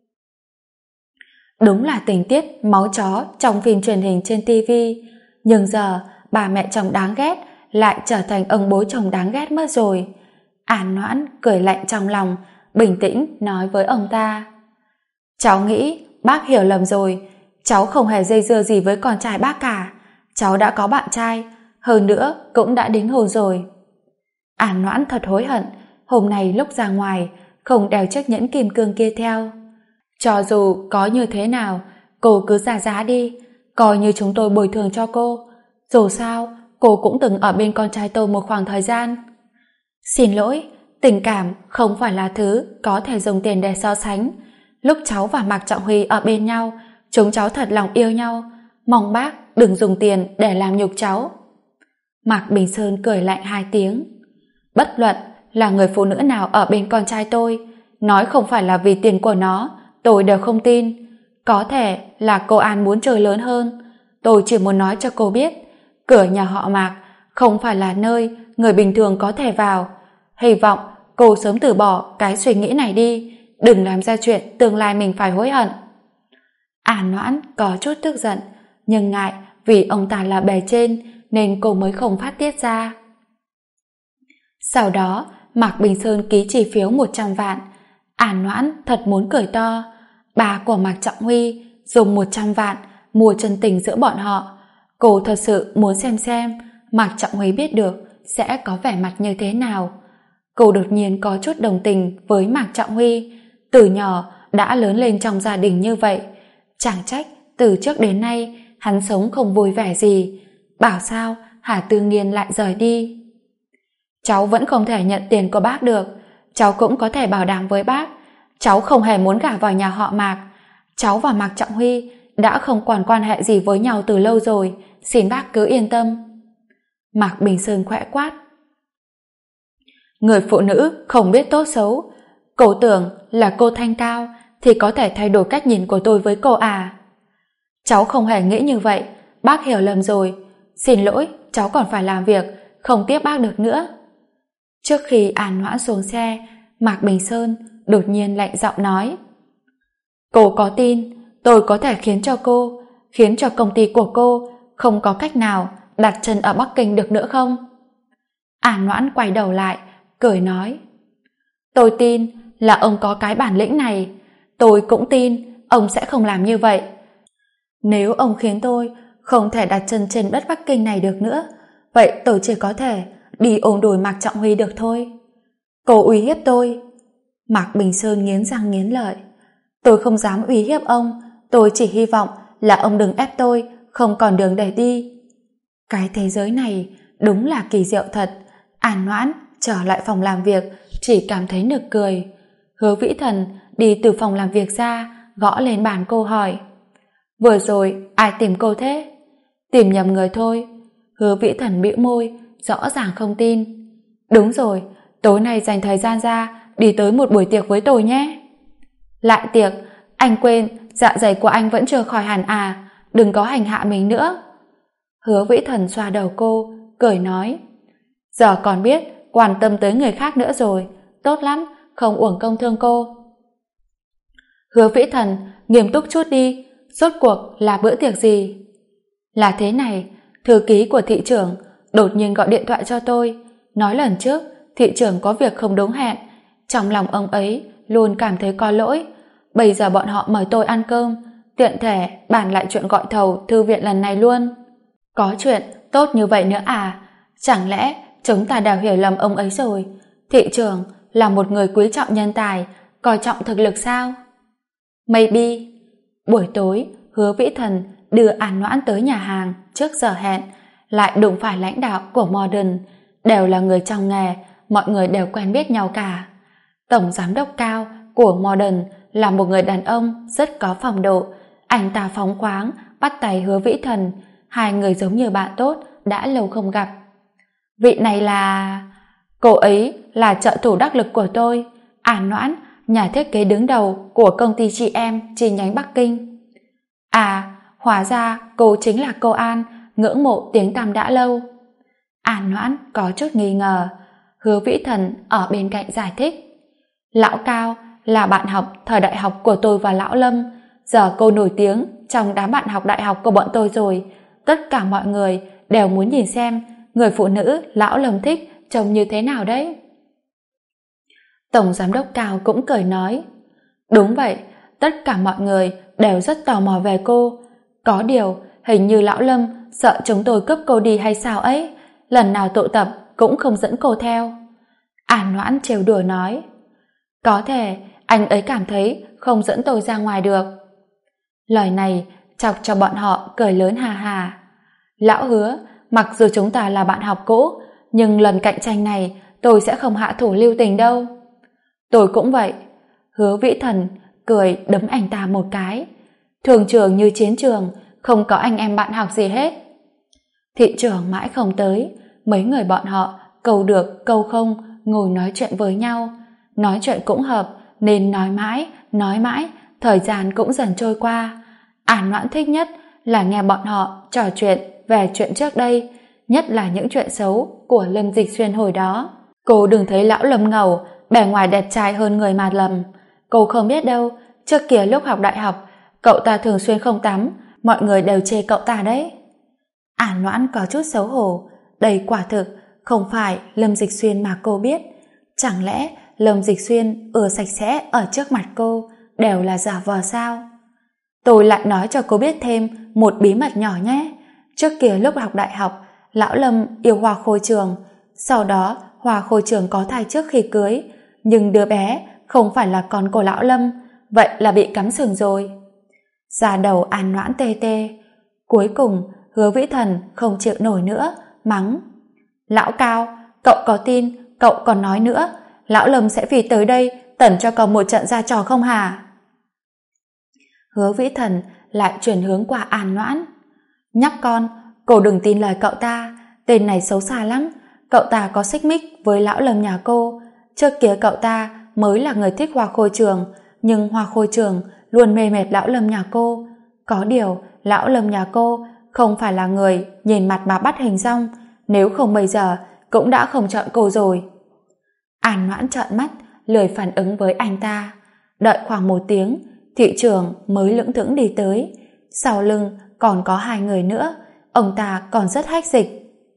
Đúng là tình tiết máu chó trong phim truyền hình trên TV, nhưng giờ bà mẹ chồng đáng ghét lại trở thành ông bố chồng đáng ghét mất rồi. An Noãn cười lạnh trong lòng, bình tĩnh nói với ông ta. Cháu nghĩ bác hiểu lầm rồi, cháu không hề dây dưa gì với con trai bác cả. Cháu đã có bạn trai, hơn nữa cũng đã đính hôn rồi. An Noãn thật hối hận, hôm nay lúc ra ngoài không đeo chiếc nhẫn kim cương kia theo. Cho dù có như thế nào, cô cứ ra giá đi, coi như chúng tôi bồi thường cho cô. Dù sao, cô cũng từng ở bên con trai tôi một khoảng thời gian. Xin lỗi, tình cảm không phải là thứ có thể dùng tiền để so sánh. Lúc cháu và Mạc Trọng Huy ở bên nhau, chúng cháu thật lòng yêu nhau. Mong bác đừng dùng tiền để làm nhục cháu. Mạc Bình Sơn cười lạnh 2 tiếng. Bất luận là người phụ nữ nào ở bên con trai tôi, nói không phải là vì tiền của nó, tôi đều không tin. Có thể là cô An muốn chơi lớn hơn. Tôi chỉ muốn nói cho cô biết, cửa nhà họ Mạc không phải là nơi người bình thường có thể vào. Hy vọng cô sớm từ bỏ cái suy nghĩ này đi, đừng làm ra chuyện tương lai mình phải hối hận. An Noãn có chút tức giận, nhưng ngại vì ông ta là bề trên nên cô mới không phát tiết ra. Sau đó, Mạc Bình Sơn ký chi phiếu 100 vạn. An Noãn thật muốn cười to. Bà của Mạc Trọng Huy dùng 100 vạn mua chân tình giữa bọn họ. Cô thật sự muốn xem Mạc Trọng Huy biết được sẽ có vẻ mặt như thế nào. Cô đột nhiên có chút đồng tình với Mạc Trọng Huy. Từ nhỏ đã lớn lên trong gia đình như vậy, chẳng trách từ trước đến nay hắn sống không vui vẻ gì. Bảo sao Hà Tư Nghiên lại rời đi. Cháu vẫn không thể nhận tiền của bác được. Cháu cũng có thể bảo đảm với bác, cháu không hề muốn gả vào nhà họ Mạc. Cháu và Mạc Trọng Huy đã không còn quan hệ gì với nhau từ lâu rồi, xin bác cứ yên tâm. Mạc Bình Sơn khẽ quát. Người phụ nữ không biết tốt xấu. Cô tưởng là cô thanh cao thì có thể thay đổi cách nhìn của tôi với cô à? Cháu không hề nghĩ như vậy, bác hiểu lầm rồi. Xin lỗi, cháu còn phải làm việc, không tiếp bác được nữa. Trước khi An Noãn xuống xe, Mạc Bình Sơn đột nhiên lạnh giọng nói. Cô có tin tôi có thể khiến cho công ty của cô không có cách nào đặt chân ở Bắc Kinh được nữa không? An Noãn quay đầu lại, cười nói. Tôi tin là ông có cái bản lĩnh này. Tôi cũng tin ông sẽ không làm như vậy. Nếu ông khiến tôi không thể đặt chân trên đất Bắc Kinh này được nữa, vậy tôi chỉ có thể đi ôm đùi Mạc Trọng Huy được thôi. Cô uy hiếp tôi. Mạc Bình Sơn nghiến răng nghiến lợi. Tôi không dám uy hiếp ông, tôi chỉ hy vọng là ông đừng ép tôi không còn đường để đi. Cái thế giới này đúng là kỳ diệu thật. An Noãn trở lại phòng làm việc chỉ cảm thấy nực cười. Hứa Vĩ Thần đi từ phòng làm việc ra, gõ lên bàn cô hỏi. Vừa rồi ai tìm cô thế? Tìm nhầm người thôi. Hứa Vĩ Thần bĩu môi, rõ ràng không tin. Đúng rồi, tối nay dành thời gian ra đi tới một buổi tiệc với tôi nhé. Lại tiệc? Anh quên dạ dày của anh vẫn chưa khỏi hẳn à? Đừng có hành hạ mình nữa. Hứa Vĩ Thần xoa đầu cô, cười nói. Giờ còn biết quan tâm tới người khác nữa rồi. Tốt lắm, không uổng công thương cô. Hứa Vĩ Thần, nghiêm túc chút đi. Rốt cuộc là bữa tiệc gì? Là thế này, thư ký của thị trưởng đột nhiên gọi điện thoại cho tôi, nói lần trước thị trưởng có việc không đúng hẹn. Trong lòng ông ấy luôn cảm thấy có lỗi. Bây giờ bọn họ mời tôi ăn cơm, tiện thể bàn lại chuyện gọi thầu thư viện lần này luôn. Có chuyện tốt như vậy nữa à? Chẳng lẽ chúng ta đều hiểu lầm ông ấy rồi? Thị trưởng là một người quý trọng nhân tài, coi trọng thực lực sao? Maybe. Buổi tối, Hứa Vĩ Thần đưa An Noãn tới nhà hàng trước giờ hẹn, lại đụng phải lãnh đạo của Modern, đều là người trong nghề, mọi người đều quen biết nhau cả. Tổng giám đốc Cao của Modern là một người đàn ông rất có phong độ, anh ta phóng khoáng bắt tay Hứa Vĩ Thần, hai người giống như bạn tốt đã lâu không gặp. Vị này là... Cô ấy là trợ thủ đắc lực của tôi, An Noãn, nhà thiết kế đứng đầu của công ty chị em chi nhánh Bắc Kinh. À, hóa ra cô chính là cô An, ngưỡng mộ tiếng tăm đã lâu. An Noãn có chút nghi ngờ. Hứa Vĩ Thần ở bên cạnh giải thích. Lão Cao là bạn học thời đại học của tôi và Lão Lâm, giờ cô nổi tiếng trong đám bạn học đại học của bọn tôi rồi. Tất cả mọi người đều muốn nhìn xem người phụ nữ Lão Lâm thích trông như thế nào đấy. Tổng giám đốc Cao cũng cười nói, đúng vậy, tất cả mọi người đều rất tò mò về cô. Có điều, hình như Lão Lâm sợ chúng tôi cướp cô đi hay sao ấy, lần nào tụ tập cũng không dẫn cô theo. An Noãn trêu đùa nói, có thể anh ấy cảm thấy không dẫn tôi ra ngoài được. Lời này chọc cho bọn họ cười lớn hà hà. Lão Hứa, mặc dù chúng ta là bạn học cũ, nhưng lần cạnh tranh này tôi sẽ không hạ thủ lưu tình đâu. Tôi cũng vậy. Hứa Vĩ Thần cười đấm anh ta một cái. Thường trường như chiến trường, không có anh em bạn học gì hết. Thị trường mãi không tới, mấy người bọn họ câu được câu không ngồi nói chuyện với nhau. Nói chuyện cũng hợp nên nói mãi, thời gian cũng dần trôi qua. An Noãn thích nhất là nghe bọn họ trò chuyện về chuyện trước đây, nhất là những chuyện xấu của Lâm Dịch Xuyên hồi đó. Cô đừng thấy Lão Lâm ngầu, bề ngoài đẹp trai hơn người mà lầm. Cô không biết đâu, trước kia lúc học đại học, cậu ta thường xuyên không tắm, mọi người đều chê cậu ta đấy. An Noãn có chút xấu hổ, đây quả thực không phải Lâm Dịch Xuyên mà cô biết. Chẳng lẽ Lâm Dịch Xuyên sạch sẽ ở trước mặt cô đều là giả vờ sao? Tôi lại nói cho cô biết thêm một bí mật nhỏ nhé. Trước kia lúc học đại học, Lão Lâm yêu Hoa Khôi Trường, sau đó Hoa Khôi Trường có thai trước khi cưới, nhưng đứa bé không phải là con của Lão Lâm, vậy là bị cắm sừng rồi. Da đầu An Noãn tê tê. Cuối cùng Hứa Vĩ Thần không chịu nổi nữa, mắng, Lão Cao, cậu có tin, cậu còn nói nữa, Lão Lâm sẽ vì tới đây tẩn cho cậu một trận ra trò không hả? Hứa Vĩ Thần lại chuyển hướng qua An Noãn. Nhóc con, cô đừng tin lời cậu ta, tên này xấu xa lắm, cậu ta có xích mích với Lão Lâm nhà cô. Trước kia cậu ta mới là người thích Hoa Khôi Trường, nhưng Hoa Khôi Trường luôn mê mệt Lão Lâm nhà cô. Có điều Lão Lâm nhà cô không phải là người nhìn mặt mà bắt hình dong, nếu không bây giờ cũng đã không chọn cô rồi. An Noãn trợn mắt, lười phản ứng với anh ta. Đợi khoảng 1 tiếng, thị trưởng mới lững thững đi tới. Sau lưng còn có 2 người nữa, ông ta còn rất hách dịch.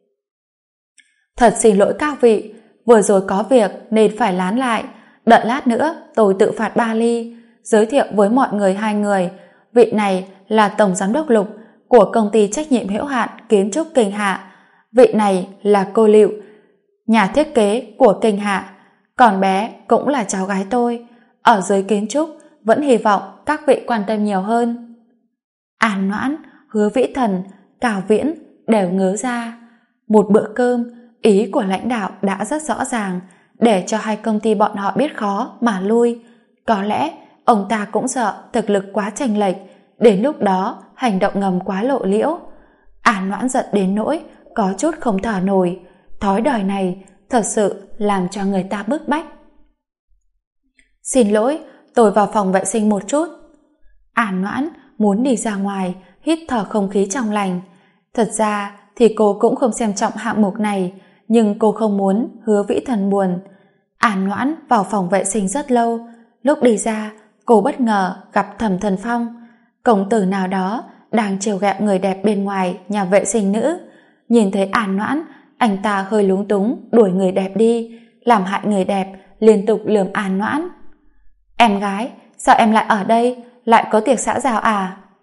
Thật xin lỗi các vị, vừa rồi có việc nên phải lán lại. Đợi lát nữa tôi tự phạt 3 ly. Giới thiệu với mọi người 2 người. Vị này là Tổng Giám đốc Lục của công ty trách nhiệm hữu hạn kiến trúc Kinh Hạ. Vị này là cô Liệu, nhà thiết kế của Kinh Hạ. Còn bé cũng là cháu gái tôi. Ở giới kiến trúc vẫn hy vọng các vị quan tâm nhiều hơn. An Noãn, Hứa Vĩ Thần, Cao Viễn đều ngớ ra. Một bữa cơm, ý của lãnh đạo đã rất rõ ràng, để cho 2 công ty bọn họ biết khó mà lui. Có lẽ ông ta cũng sợ thực lực quá chênh lệch, đến lúc đó hành động ngầm quá lộ liễu. An Noãn giận đến nỗi có chút không thở nổi. Thói đời này thật sự làm cho người ta bức bách. Xin lỗi, tôi vào phòng vệ sinh một chút. An Noãn muốn đi ra ngoài, hít thở không khí trong lành. Thật ra thì cô cũng không xem trọng hạng mục này, nhưng cô không muốn Hứa Vĩ Thần buồn. An Noãn vào phòng vệ sinh rất lâu. Lúc đi ra, cô bất ngờ gặp Thẩm Thần Phong, công tử nào đó đang trêu ghẹo người đẹp bên ngoài nhà vệ sinh nữ. Nhìn thấy An Noãn, anh ta hơi lúng túng đuổi người đẹp đi, làm hại người đẹp liên tục lườm An Noãn. Em gái, sao em lại ở đây, lại có tiệc xã giao à?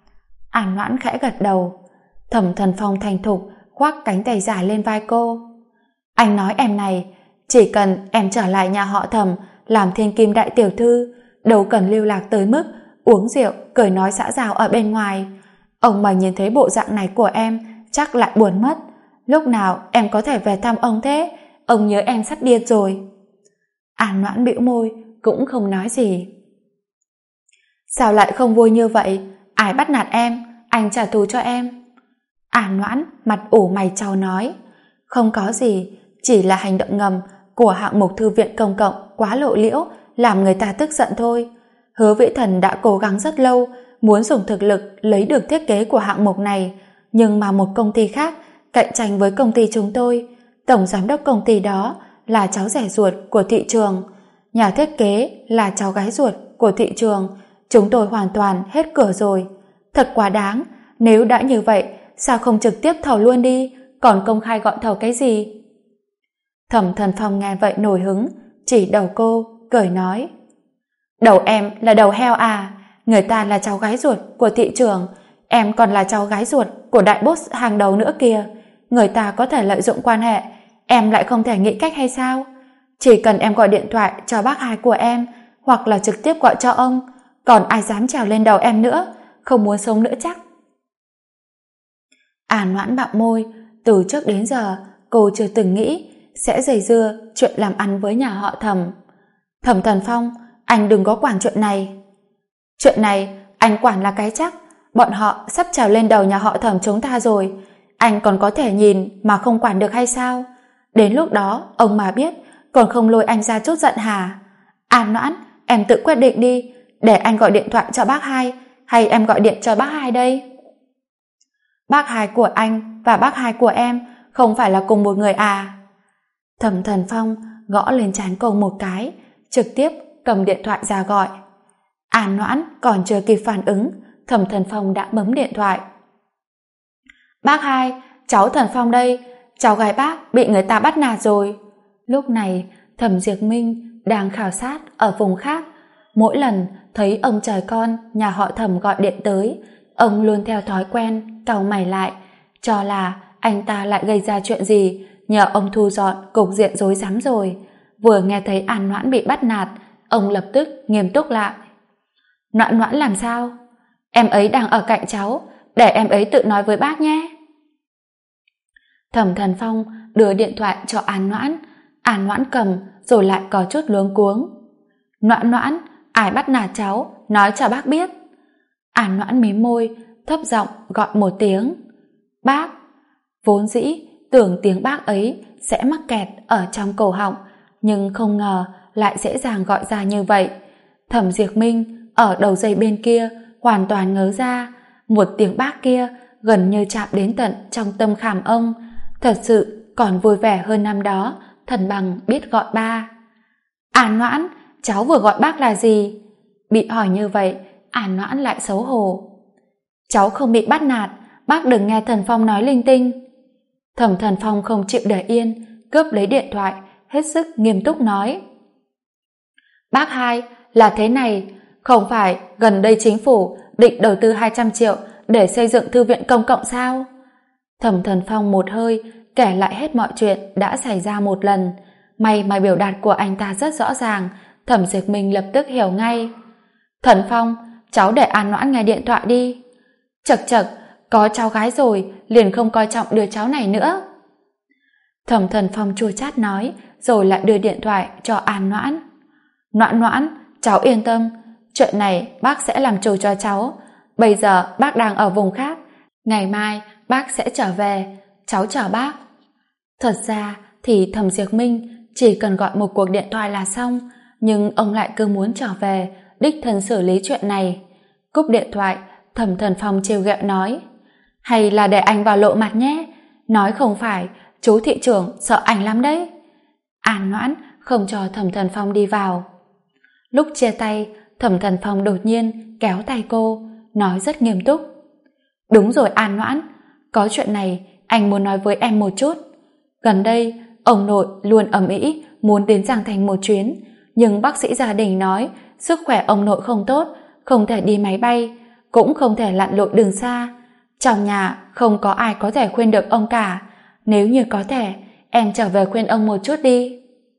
An Noãn khẽ gật đầu. Thẩm Thần Phong thành thục khoác cánh tay dài lên vai cô. Anh nói em này, chỉ cần em trở lại nhà họ Thẩm làm thiên kim đại tiểu thư, đâu cần lưu lạc tới mức uống rượu cười nói xã giao ở bên ngoài. Ông mà nhìn thấy bộ dạng này của em chắc lại buồn mất. Lúc nào em có thể về thăm ông thế? Ông nhớ em sắp điên rồi. An Noãn bĩu môi, cũng không nói gì. Sao lại không vui như vậy? Ai bắt nạt em? Anh trả thù cho em. An Noãn mặt ủ mày trao nói. Không có gì, chỉ là hành động ngầm của hạng mục thư viện công cộng quá lộ liễu, làm người ta tức giận thôi. Hứa Vĩ Thần đã cố gắng rất lâu muốn dùng thực lực lấy được thiết kế của hạng mục này, nhưng mà một công ty khác cạnh tranh với công ty chúng tôi. Tổng giám đốc công ty đó là cháu rẻ ruột của thị trường, nhà thiết kế là cháu gái ruột của thị trường. Chúng tôi hoàn toàn hết cửa rồi. Thật quá đáng. Nếu đã như vậy, sao không trực tiếp thầu luôn đi, còn công khai gọi thầu cái gì? Thẩm Thần Phong nghe vậy nổi hứng, chỉ đầu cô, cười nói. Đầu em là đầu heo à? Người ta là cháu gái ruột của thị trường, em còn là cháu gái ruột của đại boss hàng đầu nữa kìa. Người ta có thể lợi dụng quan hệ, em lại không thể nghĩ cách hay sao? Chỉ cần em gọi điện thoại cho bác hai của em, hoặc là trực tiếp gọi cho ông, còn ai dám trèo lên đầu em nữa, không muốn sống nữa chắc. An Noãn bặm môi, từ trước đến giờ cô chưa từng nghĩ sẽ dây dưa chuyện làm ăn với nhà họ Thẩm. Thẩm Thần Phong, anh đừng có quản chuyện này. Chuyện này anh quản là cái chắc, bọn họ sắp trèo lên đầu nhà họ Thẩm chúng ta rồi, anh còn có thể nhìn mà không quản được hay sao? Đến lúc đó ông mà biết còn không lôi anh ra chốt giận hả? An Noãn, em tự quyết định đi, để anh gọi điện thoại cho bác hai hay em gọi điện cho bác hai đây? Bác hai của anh và bác hai của em không phải là cùng một người à? Thẩm Thần Phong gõ lên trán cô một cái, trực tiếp cầm điện thoại ra gọi. An Noãn còn chưa kịp phản ứng, Thẩm Thần Phong đã bấm điện thoại. Bác hai, cháu Thần Phong đây, cháu gái bác bị người ta bắt nạt rồi. Lúc này Thẩm Diệp Minh đang khảo sát ở vùng khác. Mỗi lần thấy ông trời con nhà họ Thẩm gọi điện tới, ông luôn theo thói quen cau mày lại, cho là anh ta lại gây ra chuyện gì, nhờ ông thu dọn cục diện rối rắm rồi. Vừa nghe thấy An Noãn bị bắt nạt, ông lập tức nghiêm túc lại. Noãn Noãn làm sao? Em ấy đang ở cạnh cháu, để em ấy tự nói với bác nhé. Thẩm Thần Phong đưa điện thoại cho An Noãn. An Noãn cầm rồi lại có chút luống cuống. Noãn Noãn, ai bắt nạt cháu, nói cho bác biết. An Noãn mím môi, thấp giọng gọi một tiếng. Bác. Vốn dĩ tưởng tiếng bác ấy sẽ mắc kẹt ở trong cổ họng, nhưng không ngờ lại dễ dàng gọi ra như vậy. Thẩm Diệp Minh ở đầu dây bên kia hoàn toàn ngớ ra, một tiếng bác kia gần như chạm đến tận trong tâm khảm ông, thật sự còn vui vẻ hơn năm đó Thần Bằng biết gọi ba. An Noãn, cháu vừa gọi bác là gì? Bị hỏi như vậy, An Noãn lại xấu hổ. Cháu không bị bắt nạt, bác đừng nghe Thần Phong nói linh tinh. Thẩm Thần Phong không chịu để yên, cướp lấy điện thoại, hết sức nghiêm túc nói. Bác hai, là thế này, không phải gần đây chính phủ định đầu tư 200 triệu để xây dựng thư viện công cộng sao? Thẩm Thần Phong một hơi kể lại hết mọi chuyện đã xảy ra một lần. May mà biểu đạt của anh ta rất rõ ràng, Thẩm Diệp Minh lập tức hiểu ngay. Thần Phong, cháu để An Noãn nghe điện thoại đi. Chật chật, có cháu gái rồi liền không coi trọng đứa cháu này nữa. Thẩm Thần Phong chua chát nói, rồi lại đưa điện thoại cho An Noãn. Noãn Noãn, cháu yên tâm, chuyện này bác sẽ làm chủ cho cháu. Bây giờ bác đang ở vùng khác, ngày mai bác sẽ trở về, cháu chờ bác. Thật ra thì Thẩm Diệp Minh chỉ cần gọi một cuộc điện thoại là xong, nhưng ông lại cứ muốn trở về, đích thân xử lý chuyện này. Cúp điện thoại, Thẩm Thần Phong trêu ghẹo nói, hay là để anh vào lộ mặt nhé, nói không phải chú thị trưởng sợ anh lắm đấy. An Noãn không cho Thẩm Thần Phong đi vào. Lúc chia tay, Thẩm Thần Phong đột nhiên kéo tay cô, nói rất nghiêm túc. Đúng rồi An Noãn, có chuyện này anh muốn nói với em một chút. Gần đây ông nội luôn ầm ĩ muốn đến Giang Thành một chuyến, nhưng bác sĩ gia đình nói sức khỏe ông nội không tốt, không thể đi máy bay. cũng không thể lặn lội đường xa. Trong nhà không có ai có thể khuyên được ông cả. Nếu như có thể, em trở về khuyên ông một chút đi.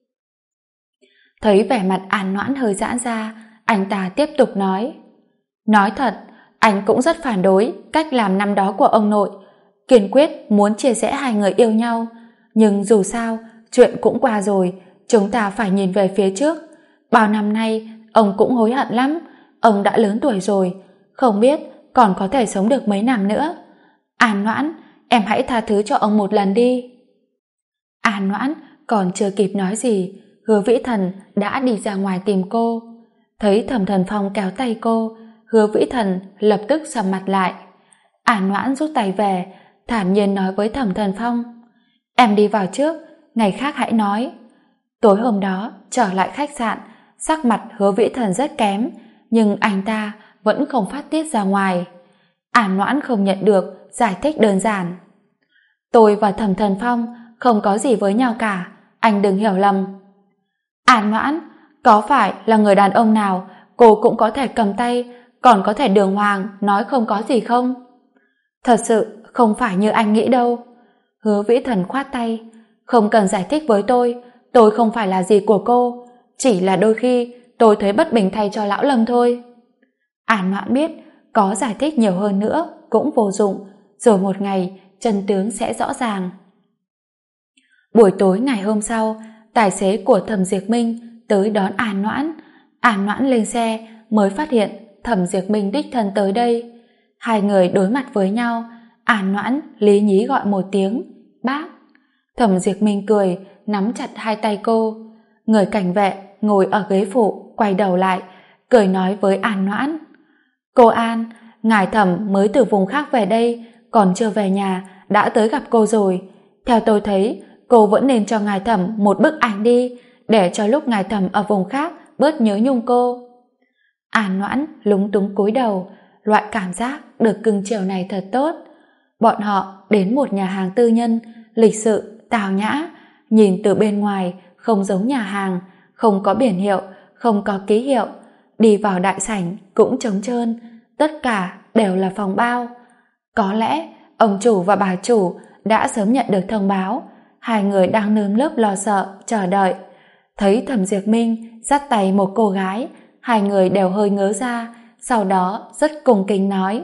Thấy vẻ mặt An Noãn hơi giãn ra, anh ta tiếp tục nói. Nói thật, anh cũng rất phản đối cách làm năm đó của ông nội, kiên quyết muốn chia rẽ hai người yêu nhau. Nhưng dù sao, chuyện cũng qua rồi, chúng ta phải nhìn về phía trước. Bao năm nay, ông cũng hối hận lắm, ông đã lớn tuổi rồi, không biết còn có thể sống được mấy năm nữa. An Noãn, em hãy tha thứ cho ông một lần đi. An Noãn còn chưa kịp nói gì, Hứa Vĩ Thần đã đi ra ngoài tìm cô. Thấy Thẩm Thần Phong kéo tay cô, Hứa Vĩ Thần lập tức sầm mặt lại. An Noãn rút tay về, thản nhiên nói với Thẩm Thần Phong. Em đi vào trước, ngày khác hãy nói. Tối hôm đó, trở lại khách sạn, sắc mặt Hứa Vĩ Thần rất kém, nhưng anh ta vẫn không phát tiết ra ngoài. An Noãn không nhận được giải thích đơn giản. Tôi và Thẩm Thần Phong không có gì với nhau cả, anh đừng hiểu lầm. An Noãn, có phải là người đàn ông nào cô cũng có thể cầm tay, còn có thể đường hoàng nói không có gì không? Thật sự không phải như anh nghĩ đâu. Hứa Vĩ Thần khoát tay. Không cần giải thích với tôi không phải là gì của cô, chỉ là đôi khi tôi thấy bất bình thay cho lão Lâm thôi. An Noãn biết có giải thích nhiều hơn nữa cũng vô dụng, rồi một ngày chân tướng sẽ rõ ràng. Buổi tối ngày hôm sau, tài xế của Thẩm Diệp Minh tới đón An Noãn. An Noãn lên xe mới phát hiện Thẩm Diệp Minh đích thân tới đây. Hai người đối mặt với nhau, An Noãn lý nhí gọi một tiếng bác. Thẩm Diệp Minh cười, nắm chặt hai tay cô. Người cảnh vệ ngồi ở ghế phụ quay đầu lại, cười nói với An Noãn. Cô An, ngài Thẩm mới từ vùng khác về đây, còn chưa về nhà đã tới gặp cô rồi. Theo tôi thấy, cô vẫn nên cho ngài Thẩm một bức ảnh đi, để cho lúc ngài Thẩm ở vùng khác bớt nhớ nhung cô. An Noãn lúng túng cúi đầu, loại cảm giác được cưng chiều này thật tốt. Bọn họ đến một nhà hàng tư nhân, lịch sự, tào nhã, nhìn từ bên ngoài không giống nhà hàng, không có biển hiệu, không có ký hiệu. Đi vào đại sảnh cũng trống trơn, tất cả đều là phòng bao. Có lẽ ông chủ và bà chủ đã sớm nhận được thông báo, hai người đang nơm nớp lo sợ chờ đợi. Thấy Thẩm Diệp Minh dắt tay một cô gái, hai người đều hơi ngớ ra, sau đó rất cung kính nói.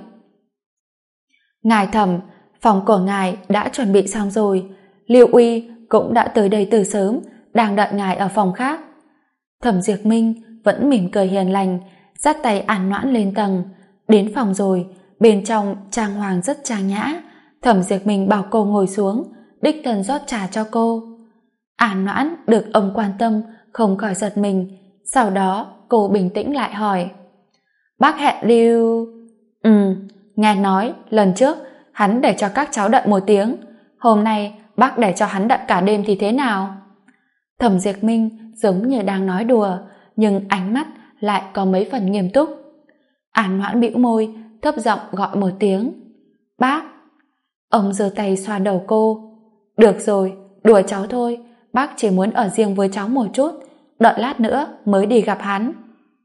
Ngài Thẩm, phòng của ngài đã chuẩn bị xong rồi, Lưu Uy cũng đã tới đây từ sớm, đang đợi ngài ở phòng khác. Thẩm Diệp Minh vẫn mỉm cười hiền lành, dắt tay An Noãn lên tầng. Đến phòng rồi, bên trong trang hoàng rất trang nhã. Thẩm Diệp Minh bảo cô ngồi xuống, đích thân rót trà cho cô. An Noãn được ông quan tâm, không khỏi giật mình. Sau đó cô bình tĩnh lại hỏi. Bác hẹn Lưu... nghe nói lần trước hắn để cho các cháu đợi một tiếng, hôm nay bác để cho hắn đợi cả đêm thì thế nào? Thẩm Diệp Minh giống như đang nói đùa, nhưng ánh mắt lại có mấy phần nghiêm túc. An Noãn bĩu môi, thấp giọng gọi một tiếng. Bác! Ông giơ tay xoa đầu cô. Được rồi, đùa cháu thôi, bác chỉ muốn ở riêng với cháu một chút, đợi lát nữa mới đi gặp hắn.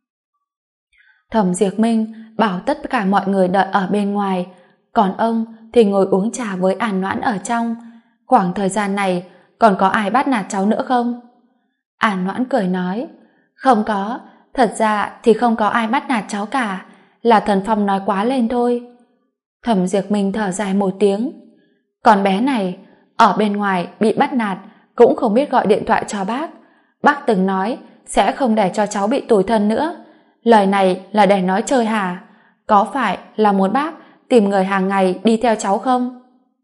Thẩm Diệp Minh bảo tất cả mọi người đợi ở bên ngoài, còn ông thì ngồi uống trà với An Noãn ở trong. Khoảng thời gian này còn có ai bắt nạt cháu nữa không? An Noãn cười nói, không có, thật ra thì không có ai bắt nạt cháu cả, là Thần Phong nói quá lên thôi. Thẩm Diệp Minh thở dài một tiếng. Còn bé này, ở bên ngoài bị bắt nạt cũng không biết gọi điện thoại cho bác. Bác từng nói sẽ không để cho cháu bị tủi thân nữa. Lời này là để nói chơi hả? Có phải là muốn bác tìm người hàng ngày đi theo cháu không?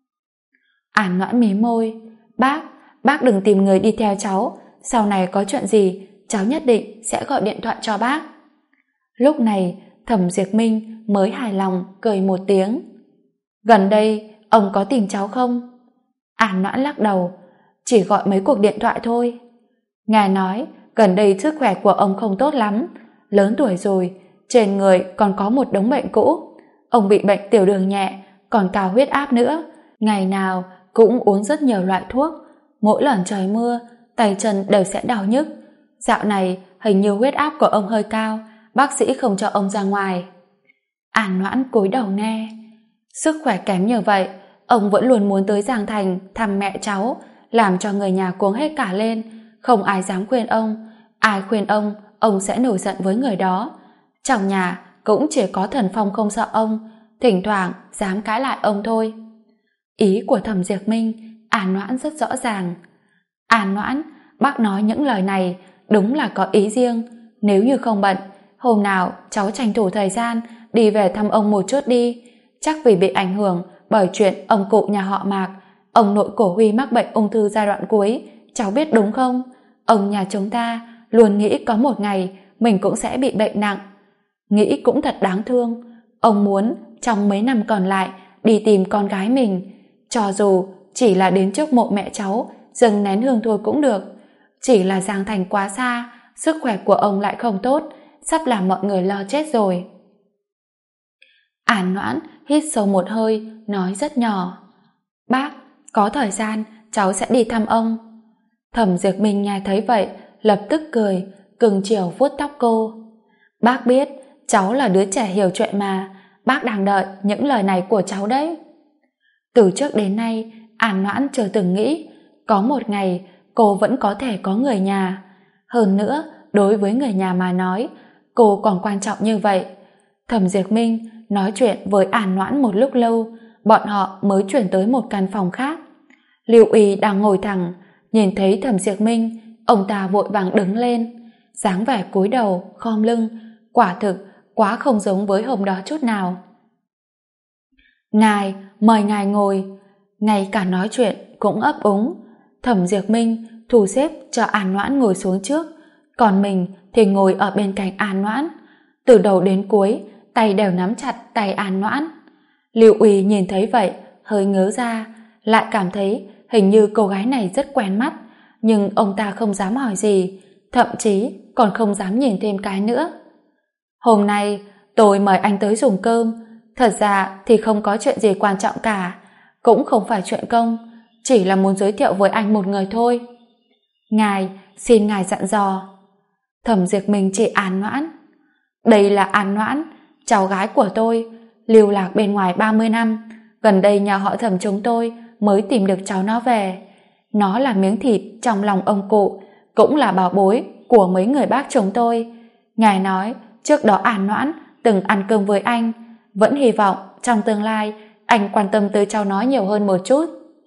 An Noãn mí môi. Bác đừng tìm người đi theo cháu. Sau này có chuyện gì, cháu nhất định sẽ gọi điện thoại cho bác. Lúc này, Thẩm Diệp Minh mới hài lòng cười một tiếng. Gần đây, ông có tìm cháu không? An Noãn lắc đầu. Chỉ gọi mấy cuộc điện thoại thôi. Nghe nói, gần đây sức khỏe của ông không tốt lắm. Lớn tuổi rồi, trên người còn có một đống bệnh cũ. Ông bị bệnh tiểu đường nhẹ, còn cao huyết áp nữa. Ngày nào cũng uống rất nhiều loại thuốc. Mỗi lần trời mưa, tay chân đều sẽ đau nhức. Dạo này hình như huyết áp của ông hơi cao, bác sĩ không cho ông ra ngoài. An Noãn cúi đầu nghe. Sức khỏe kém như vậy, ông vẫn luôn muốn tới Giang Thành thăm mẹ cháu, làm cho người nhà cuống hết cả lên. Không ai dám khuyên ông. Ai khuyên ông sẽ nổi giận với người đó. Trong nhà cũng chỉ có Thần Phong không sợ ông, thỉnh thoảng dám cãi lại ông thôi. Ý của Thẩm Diệp Minh, An Noãn rất rõ ràng. An Noãn, bác nói những lời này đúng là có ý riêng. Nếu như không bận, hôm nào cháu tranh thủ thời gian đi về thăm ông một chút đi. Chắc vì bị ảnh hưởng bởi chuyện ông cụ nhà họ Mạc, ông nội cổ Huy mắc bệnh ung thư giai đoạn cuối, cháu biết đúng không? Ông nhà chúng ta luôn nghĩ có một ngày mình cũng sẽ bị bệnh nặng. Nghĩ cũng thật đáng thương. Ông muốn trong mấy năm còn lại đi tìm con gái mình, cho dù chỉ là đến trước mộ mẹ cháu dâng nén hương thôi cũng được. Chỉ là Giang Thành quá xa, sức khỏe của ông lại không tốt, sắp làm mọi người lo chết rồi. An Noãn hít sâu một hơi, nói rất nhỏ. Bác, có thời gian cháu sẽ đi thăm ông. Thẩm Diệp Minh nghe thấy vậy, lập tức cười, cưng chiều vuốt tóc cô. Bác biết, cháu là đứa trẻ hiểu chuyện mà, bác đang đợi những lời này của cháu đấy. Từ trước đến nay, An Noãn chưa từng nghĩ có một ngày cô vẫn có thể có người nhà. Hơn nữa, đối với người nhà mà nói, cô còn quan trọng như vậy. Thẩm Diệp Minh nói chuyện với An Noãn một lúc lâu, bọn họ mới chuyển tới một căn phòng khác. Lưu Ý đang ngồi thẳng, nhìn thấy Thẩm Diệp Minh, ông ta vội vàng đứng lên, dáng vẻ cúi đầu, khom lưng, quả thực quá không giống với hôm đó chút nào. Ngài, mời ngài ngồi. Ngay cả nói chuyện cũng ấp úng. Thẩm Diệp Minh thu xếp cho An Noãn ngồi xuống trước, còn mình thì ngồi ở bên cạnh An Noãn. Từ đầu đến cuối, tay đều nắm chặt tay An Noãn. Lưu Uy nhìn thấy vậy, hơi ngớ ra, lại cảm thấy hình như cô gái này rất quen mắt, nhưng ông ta không dám hỏi gì, thậm chí còn không dám nhìn thêm cái nữa. Hôm nay tôi mời anh tới dùng cơm, thật ra thì không có chuyện gì quan trọng cả, cũng không phải chuyện công, chỉ là muốn giới thiệu với anh một người thôi. Ngài, xin ngài dặn dò. Thẩm Diệp Minh chỉ An Noãn. Đây là An Noãn, cháu gái của tôi, lưu lạc bên ngoài 30 năm, gần đây nhà họ Thẩm chúng tôi mới tìm được cháu nó về. Nó là miếng thịt trong lòng ông cụ, cũng là bảo bối của mấy người bác chúng tôi. Ngài nói trước đó An Noãn từng ăn cơm với anh, vẫn hy vọng trong tương lai anh quan tâm tới cháu nó nhiều hơn một chút.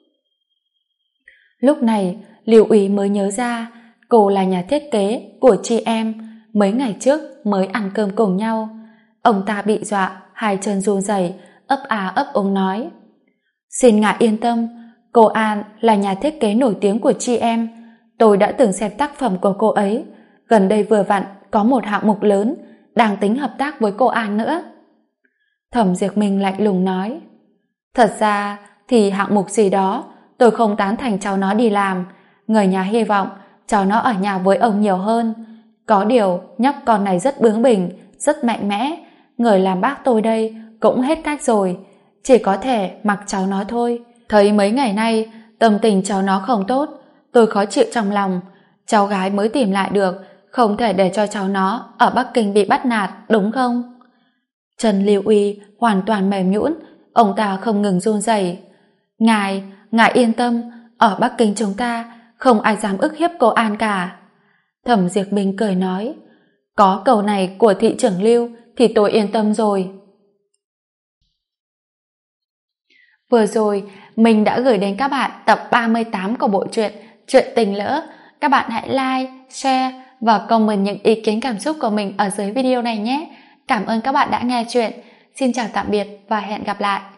Lúc này Lưu Úy mới nhớ ra cô là nhà thiết kế của chị em, mấy ngày trước mới ăn cơm cùng nhau. Ông ta bị dọa, hai chân run rẩy, ấp à ấp úng nói: Xin ngài yên tâm, cô An là nhà thiết kế nổi tiếng của chị em, tôi đã từng xem tác phẩm của cô ấy, gần đây vừa vặn có một hạng mục lớn đang tính hợp tác với cô An nữa. Thẩm Diệp Minh lạnh lùng nói: Thật ra thì hạng mục gì đó tôi không tán thành cháu nó đi làm, người nhà hy vọng cháu nó ở nhà với ông nhiều hơn. Có điều nhóc con này rất bướng bỉnh, rất mạnh mẽ, người làm bác tôi đây cũng hết cách rồi, chỉ có thể mặc cháu nó thôi. Thấy mấy ngày nay tâm tình cháu nó không tốt, tôi khó chịu trong lòng, cháu gái mới tìm lại được, không thể để cho cháu nó ở Bắc Kinh bị bắt nạt, đúng không? Trần Lưu Uy hoàn toàn mềm nhũn, ông ta không ngừng run rẩy. Ngài yên tâm, ở Bắc Kinh chúng ta không ai dám ức hiếp cô An cả. Thẩm Diệp Minh cười nói: Có câu này của thị trưởng Lưu thì tôi yên tâm rồi. Vừa rồi mình đã gửi đến các bạn tập 38 của bộ truyện Chuyện Tình Lỡ. Các bạn hãy like, share và comment những ý kiến cảm xúc của mình ở dưới video này nhé. Cảm ơn các bạn đã nghe chuyện. Xin chào tạm biệt và hẹn gặp lại.